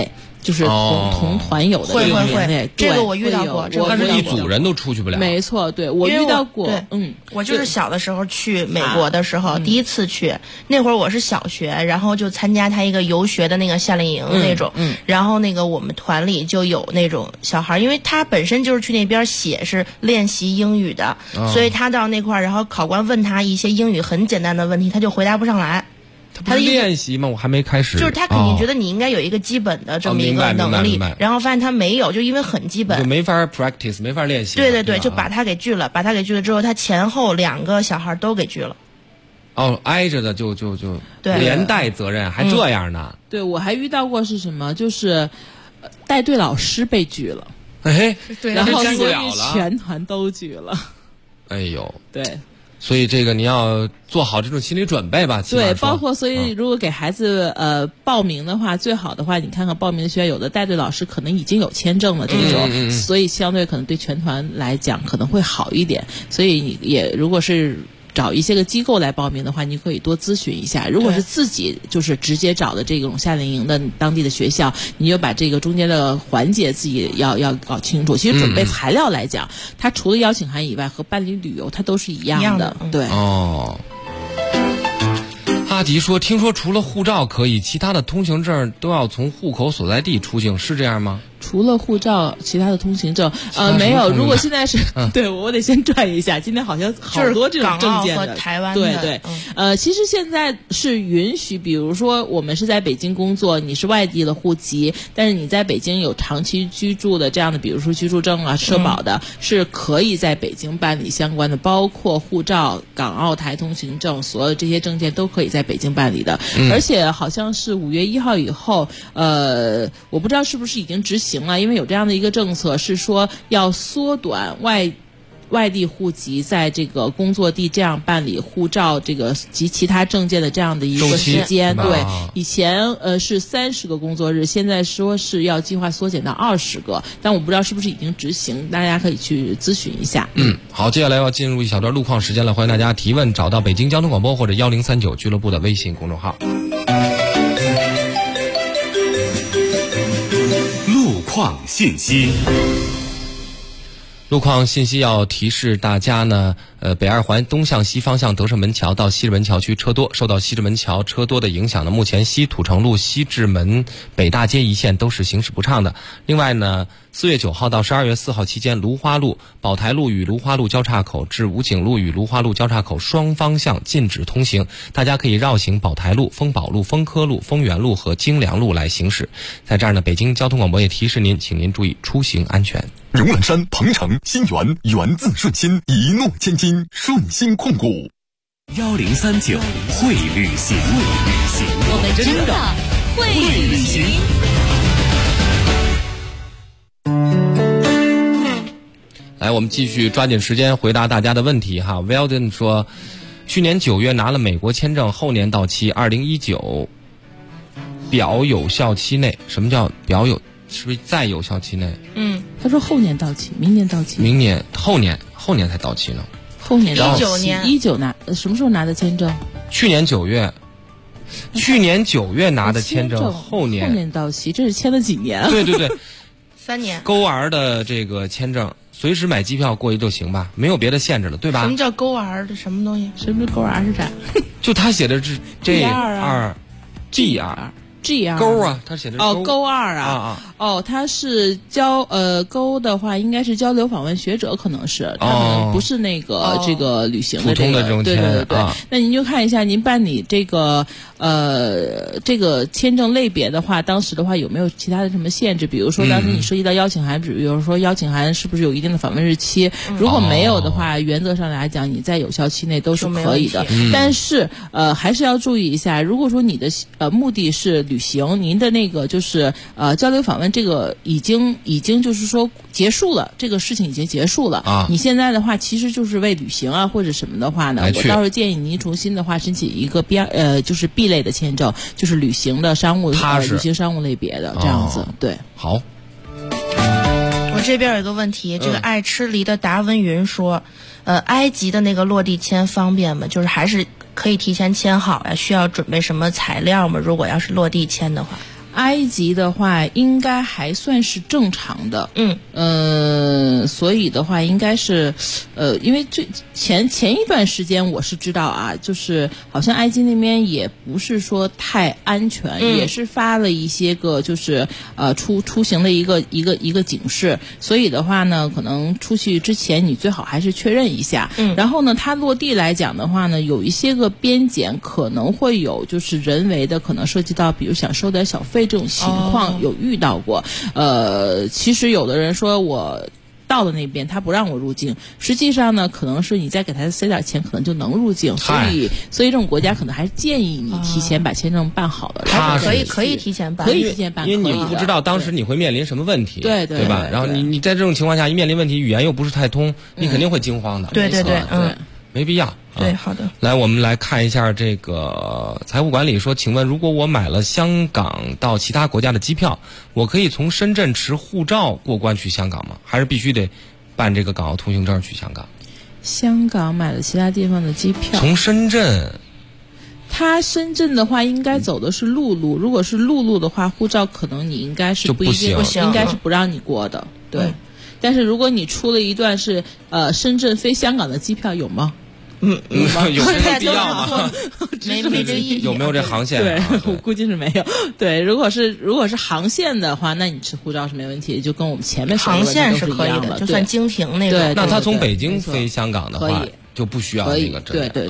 就是同团友的会年龄， 这个我遇到过，这个但是一组人都出去不了。 没错，对我遇到过。 我就是小的时候去美国的时候，第一次去，那会儿我是小学，然后就参加他一个游学的那个夏令营那种，然后那个我们团里就有那种小孩，因为他本身就是去那边写是练习英语的，所以他到那块儿，然后考官问他一些英语很简单的问题，他就回答不上来。 他的练习吗？我还没开始。 就是他肯定觉得你应该有一个基本的这么一个能力，然后发现他没有，就因为很基本， 就没法 practice， 没法练习。 对，就把他给拒了，把他给拒了之后，他前后2个小孩都给拒了。 挨着的就连带责任，还这样呢？ 对，我还遇到过是什么？就是带队老师被拒了，然后所以全团都拒了。 哎呦， 对。 所以这个你要做好这种心理准备吧。 对，包括所以如果给孩子报名的话，最好的话你看看报名的学校，有的带队老师可能已经有签证了这种，所以相对可能对全团来讲可能会好一点。所以你也如果是找一些个机构来报名的话，你可以多咨询一下。如果是自己就是直接找的这种夏令营的当地的学校，你就把这个中间的环节自己要搞清楚。其实准备材料来讲，它除了邀请函以外，和办理旅游它都是一样的。对。 阿迪说：“听说除了护照可以，其他的通行证都要从户口所在地出境，是这样吗？” 除了护照，其他的通行证没有。如果现在是对，我得先转一下。今天好像好多这种证件的， 和台湾的。 对，其实现在是允许，比如说我们是在北京工作，你是外地的户籍，但是你在北京有长期居住的这样的，比如说居住证啊、社保的，是可以在北京办理相关的，包括护照、港澳台通行证，所有这些证件都可以在北京办理的。而且好像是5月1号以后，我不知道是不是已经执行了，因为有这样的一个政策，是说要缩短外地户籍在这个工作地这样办理护照这个及其他证件的这样的一个时间。对，以前是30个工作日，现在说是要计划缩减到20个，但我不知道是不是已经执行，大家可以去咨询一下。 好，接下来要进入一小段路况时间了，欢迎大家提问，找到北京交通广播或者1039俱乐部的微信公众号。 路况信息。 路况信息要提示大家呢，北2环东向西方向德胜门桥到西直门桥区车多，受到西直门桥车多的影响呢，目前西土城路、西直门、北大街一线都是行驶不畅的。另外呢，4月9号到12月4号期间，芦花路、宝台路与芦花路交叉口至武警路与芦花路交叉口双方向禁止通行，大家可以绕行宝台路、丰宝路、丰科路、丰源路和京良路来行驶。在这儿呢，北京交通广播也提示您，请您注意出行安全。 牛栏山、鹏城、新源，源自顺心，一诺千金，顺心控股。 1039会旅行， 我们真的会旅行。 来，我们继续抓紧时间回答大家的问题哈。Weldon 说，去年9月拿了美国签证，后年到期，2019表有效期内。什么叫表有？是不是在有效期内？ 他说后年到期，明年到期。 明年后年才到期呢。 后年到期 19年 19拿什么时候拿的签证？ 去年9月拿的签证，后年到期，这是签了几年啊？ 对 ，3年。 Go R 的这个签证，随时买机票过去就行吧，没有别的限制了，对吧？ 什么叫 Go R 的什么东西？ 什么叫 Go R 是啥？ 就他写的是 JR GR 勾啊，他写的勾2啊，他是勾的话，应该是交流访问学者，可能是他可能不是那个这个旅行的这个对。那您就看一下，您办理这个签证类别的话，当时的话有没有其他的什么限制？比如说当时你涉及到邀请函，比如说邀请函是不是有一定的访问日期？如果没有的话，原则上来讲，你在有效期内都是可以的。但是还是要注意一下，如果说你的目的是旅行，您的那个就是交流访问这个已经就是说结束了，这个事情已经结束了啊。你现在的话其实就是为旅行啊或者什么的话呢，我倒是建议您重新的话申请一个就是 B 类的签证，就是旅行的商务旅行商务类别的这样子。对， 好。 我这边有一个问题，这个爱吃梨的达文云说，埃及的那个落地签方便吗？就是还是可以提前签好呀？需要准备什么材料吗？如果要是落地签的话。 埃及的话应该还算是正常的，所以的话应该是，因为前一段时间我是知道啊，就是好像埃及那边也不是说太安全，也是发了一些个就是出行的一个警示，所以的话呢，可能出去之前你最好还是确认一下。然后呢，它落地来讲的话呢，有一些个边检可能会有就是人为的，可能涉及到比如想收点小费这种情况有遇到过。其实有的人说我到了那边他不让我入境，实际上呢可能是你再给他塞点钱可能就能入境，所以这种国家可能还是建议你提前把签证办好了。 他可以提前办， 可以提前办， 因为你不知道当时你会面临什么问题，对吧？然后你在这种情况下一面临问题，语言又不是太通，你肯定会惊慌的。 对， 没必要。 对，好的。 来，我们来看一下这个财务管理说，请问如果我买了香港到其他国家的机票，我可以从深圳持护照过关去香港吗？还是必须得办这个港澳通行证去香港？ 香港买了其他地方的机票， 从深圳。 他深圳的话应该走的是陆路，如果是陆路的话，护照可能你应该是不一定，应该是不让你过的。对，但是如果你出了一段是深圳飞香港的机票，有吗？ 有这个必要吗？ 没这意义。 有没有这航线？ 对，我估计是没有。对，如果是航线的话，那你持护照是没问题，就跟我们前面说的航线是可以的，就算经停那种。 对， 那他从北京飞香港的话，就不需要那个证。 对。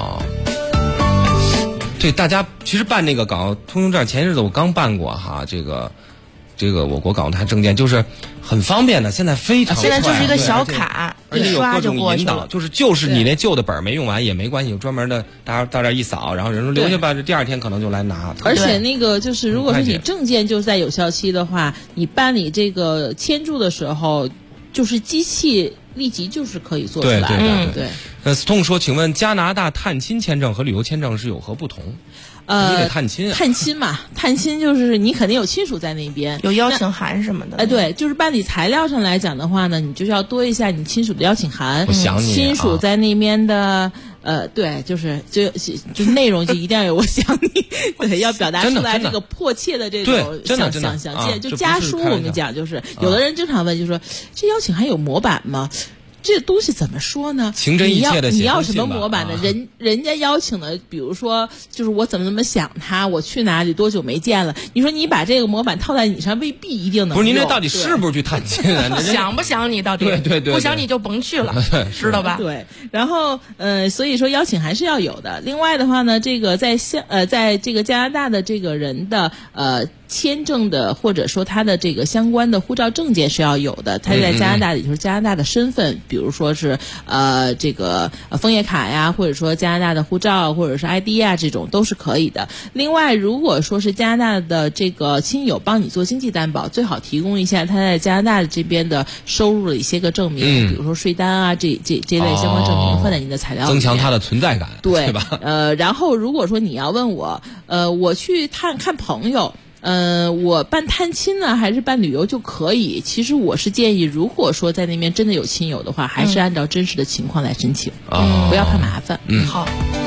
对，大家其实办那个港澳通行证，前日子我刚办过哈，这个我国港澳台证件就是很方便的，现在非常快， 现在就是一个小卡， 而且有各种引导，就是你那旧的本没用完也没关系，有专门的到这儿一扫，然后人说留下吧，第二天可能就来拿。 而且那个就是如果是你证件就在有效期的话，你办理这个签注的时候，就是机器立即就是可以做出来的。对。 Stone 说，请问加拿大探亲签证和旅游签证是有何不同？你得探亲探亲嘛，探亲就是你肯定有亲属在那边， 有邀请函什么的。 对，就是办理材料上来讲的话呢，你就是要多一下你亲属的邀请函。 我想你亲属在那边的对，就是内容就一定要有我想你，对，要表达出来这个迫切的这种想见。就家书我们讲就是有的人经常问，就说这邀请函有模板吗？这东西怎么说呢？ 情真意切的你要什么模板呢？人家邀请的，比如说，就是我怎么想他，我去哪里，多久没见了？你说你把这个模板套在你上，未必一定能用。 不是您这到底是不是去探亲啊？ 想不想你到底？ 对， 不想你就甭去了，知道吧？ 对。然后所以说邀请函是要有的。另外的话呢，这个在这个加拿大的这个人的签证的或者说他的这个相关的护照证件是要有的，他在加拿大也就是加拿大的身份，比如说是这个枫叶卡呀，或者说加拿大的护照或者是 ID 啊，这种都是可以的。另外如果说是加拿大的这个亲友帮你做经济担保，最好提供一下他在加拿大这边的收入的一些个证明，比如说税单啊这类相关证明放在您的材料里面， 增强他的存在感，对吧？ 然后如果说你要问我我去看朋友，我办探亲呢还是办旅游就可以。其实我是建议，如果说在那边真的有亲友的话，还是按照真实的情况来申请，不要怕麻烦。 好。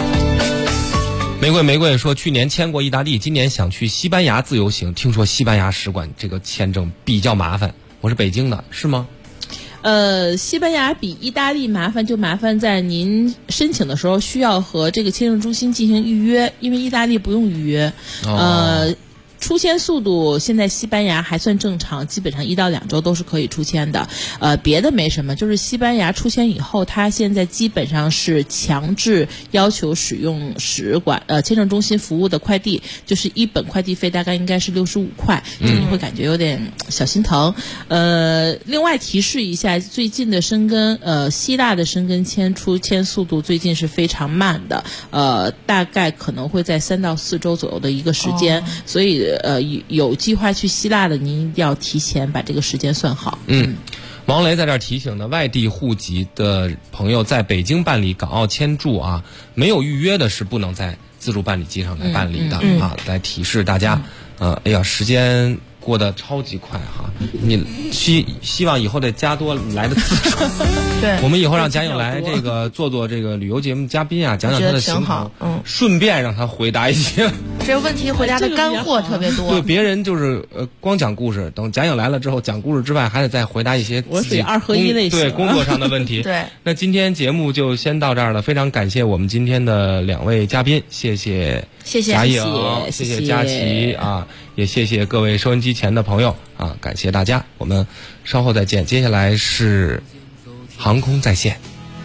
玫瑰说，去年签过意大利，今年想去西班牙自由行，听说西班牙使馆这个签证比较麻烦。我是北京的，是吗？ 西班牙比意大利麻烦，就麻烦在您申请的时候需要和这个签证中心进行预约，因为意大利不用预约。出签速度现在西班牙还算正常，基本上1到2周都是可以出签的。别的没什么，就是西班牙出签以后，它现在基本上是强制要求使用使馆签证中心服务的快递，就是一本快递费大概应该是65块，就你会感觉有点小心疼。另外提示一下，最近的申根希腊的申根签出签速度最近是非常慢的，大概可能会在3到4周左右的一个时间，所以有计划去希腊的，您一定要提前把这个时间算好。 王雷在这儿提醒呢，外地户籍的朋友在北京办理港澳签注啊，没有预约的是不能在自助办理机上来办理的啊，来提示大家。哎呀，时间过得超级快哈！你希望以后得加多来的次数。 对， 我们以后让贾颖来这个做这个旅游节目嘉宾啊，讲讲他的行程，顺便让他回答一些这个问题回答的干货特别多。 对，别人就是光讲故事，等讲友来了之后，讲故事之外还得再回答一些我属于2合1类型， 对工作上的问题。 对， 那今天节目就先到这儿了，非常感谢我们今天的2位嘉宾，谢谢贾颖，谢谢佳琪啊，也谢谢各位收音机前的朋友啊，感谢大家，我们稍后再见。接下来是航空在线。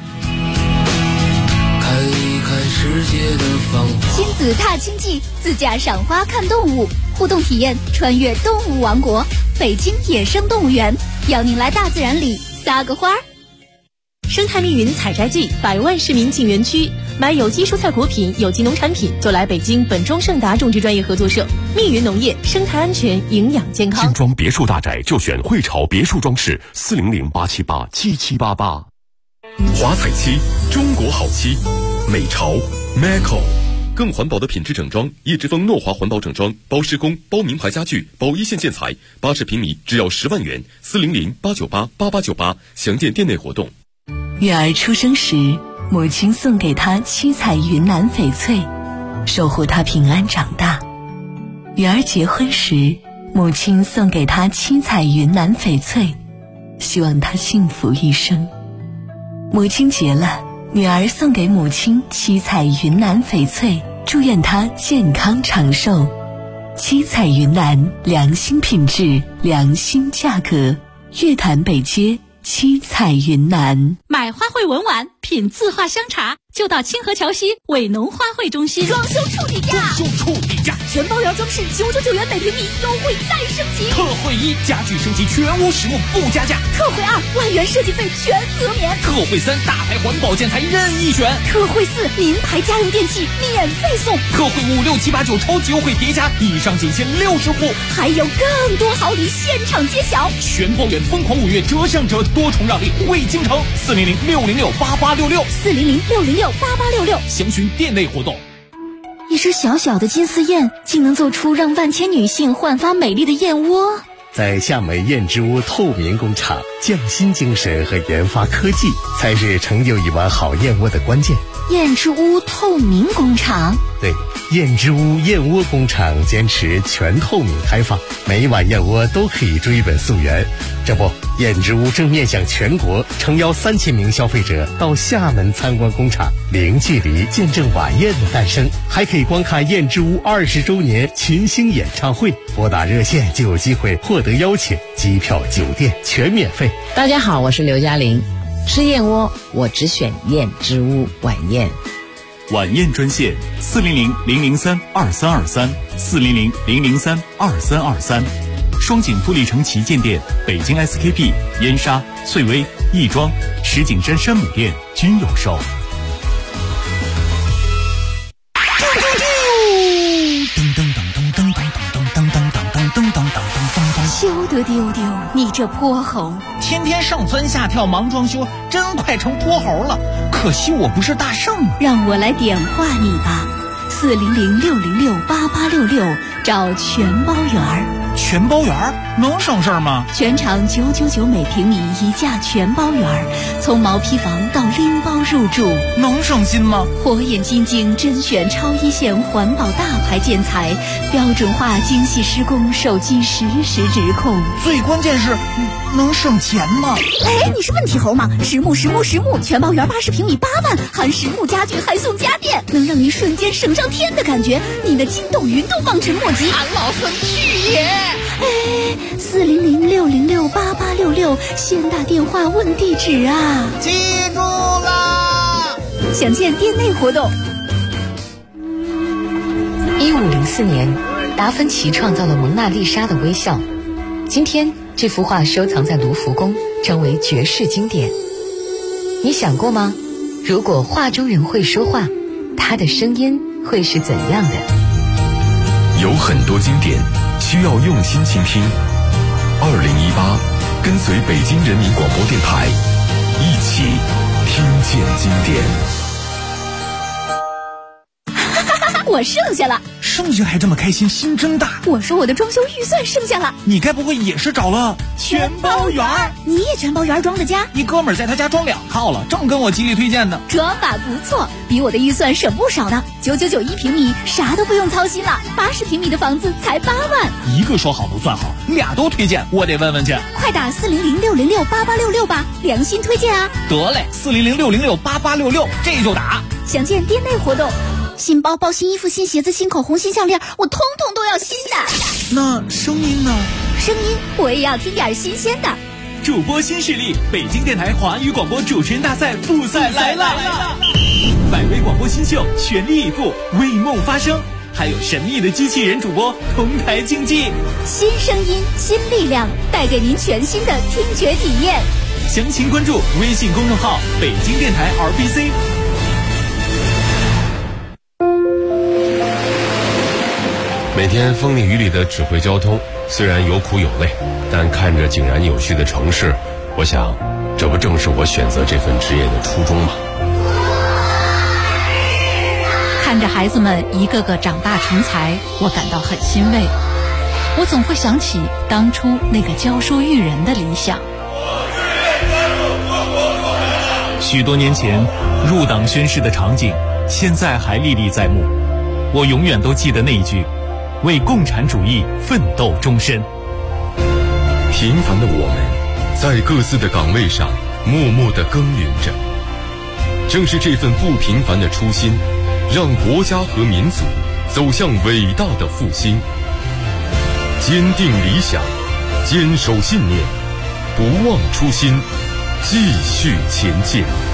亲子踏青记，自驾赏花看动物，互动体验穿越动物王国，北京野生动物园，邀您来大自然里撒个花。 生态密云采摘季，100万市民进园区，买有机蔬菜果品、有机农产品就来北京本庄盛达种植专业合作社，密云农业，生态安全，营养健康。 精装别墅大宅就选汇潮别墅装饰，400-878-7788。华彩漆，中国好漆，美潮 Maco， 更环保的品质整装，叶之峰诺华环保整装，包施工，包名牌家具，包一线建材，80平米只要10万元，400-898-8898，详见店内活动。 女儿出生时，母亲送给她7彩云南翡翠，守护她平安长大。女儿结婚时，母亲送给她7彩云南翡翠，希望她幸福一生。母亲节了，女儿送给母亲7彩云南翡翠，祝愿她健康长寿。7彩云南，良心品质，良心价格，月坛北街7彩云南。 买花卉文玩，品字画香茶，就到清河桥西伟农花卉中心。装修处底价，全包圆装饰999元每平米，优惠再升级。 特惠1，家具升级全屋实木不加价。 特惠2，万元设计费全额免。 特惠3，大牌环保建材任意选。 特惠4，名牌家用电器免费送。 特惠5、6、7、8、9超级优惠叠加，以上仅限60户， 还有更多好礼现场揭晓。 全包圆疯狂5月折上折，多重让利惠京城，400-606-8866，400-606-8866，详询店内活动。 一只小小的金丝燕，竟能做出让万千女性焕发美丽的燕窝。 在夏美燕之屋透明工厂，匠心精神和研发科技才是成就一碗好燕窝的关键。 燕之屋透明工厂， 对，燕之屋燕窝工厂坚持全透明开放，每一碗燕窝都可以追本溯源。这不，燕之屋正面向全国，诚邀3000名消费者到厦门参观工厂，零距离见证晚宴的诞生，还可以观看燕之屋20周年群星演唱会。拨打热线就有机会获得邀请，机票、酒店全免费。 大家好，我是刘嘉玲。吃燕窝，我只选燕之屋晚宴。 晚宴专线400-003-2323，400-003-2323。双井富力城旗舰店、北京 SKP、燕莎、翠微、亦庄、石景山山姆店均有售。 休得丢丢，你这泼猴！ 天天上蹿下跳忙装修，真快成泼猴了。可惜我不是大圣啊！ 让我来点化你吧，400-606-8866，找全包圆儿。 全包圆儿能省事儿吗？ 全场999每平米一价全包圆儿，从毛坯房到拎包入住， 能省心吗？ 火眼金睛甄选超一线环保大牌建材，标准化精细施工，手机实时直控。 最关键是能省钱吗？ 哎，你是问题猴吗？实木全包圆80平米8万，含实木家具还送家电，能让你瞬间省上天的感觉。你的筋斗云都望尘莫及。 俺老孙去也！ 哎，400-606-8866，先打电话问地址啊！ 记住啦！ 详见店内活动。 1504年，达芬奇创造了蒙娜丽莎的微笑。今天，这幅画收藏在卢浮宫，成为绝世经典。你想过吗？如果画中人会说话，他的声音会是怎样的？ 有很多经典需要用心倾听。2018，跟随北京人民广播电台，一起听见经典。 我剩下了。 剩下还这么开心，心真大。 我说我的装修预算剩下了， 你该不会也是找了全包园？你也全包园装的家？ 一哥们儿在他家装2套了，正跟我极力推荐呢。 装法不错，比我的预算省不少呢。9991平米，啥都不用操心了。80平米的房子才8万。 一个说好不算好，2都推荐，我得问问去。 快打40060688866吧，良心推荐啊！ 得嘞，40060688866，这就打。 详见店内活动。新包包、新衣服、新鞋子、新口红、新项链，我通通都要新的。 那声音呢？ 声音我也要听点新鲜的。 主播新势力，北京电台华语广播主持人大赛复赛来了！100位广播新秀全力以赴，为梦发声，还有神秘的机器人主播同台竞技。 新声音，新力量，带给您全新的听觉体验。 详情关注微信公众号北京电台 RBC。 每天风里雨里的指挥交通，虽然有苦有累，但看着井然有序的城市，我想，这不正是我选择这份职业的初衷吗？ 看着孩子们一个个长大成才，我感到很欣慰。我总会想起当初那个教书育人的理想。 许多年前入党宣誓的场景，现在还历历在目。我永远都记得那一句：为共产主义奋斗终身。 平凡的我们，在各自的岗位上默默地耕耘着。正是这份不平凡的初心，让国家和民族走向伟大的复兴。坚定理想，坚守信念，不忘初心，继续前进。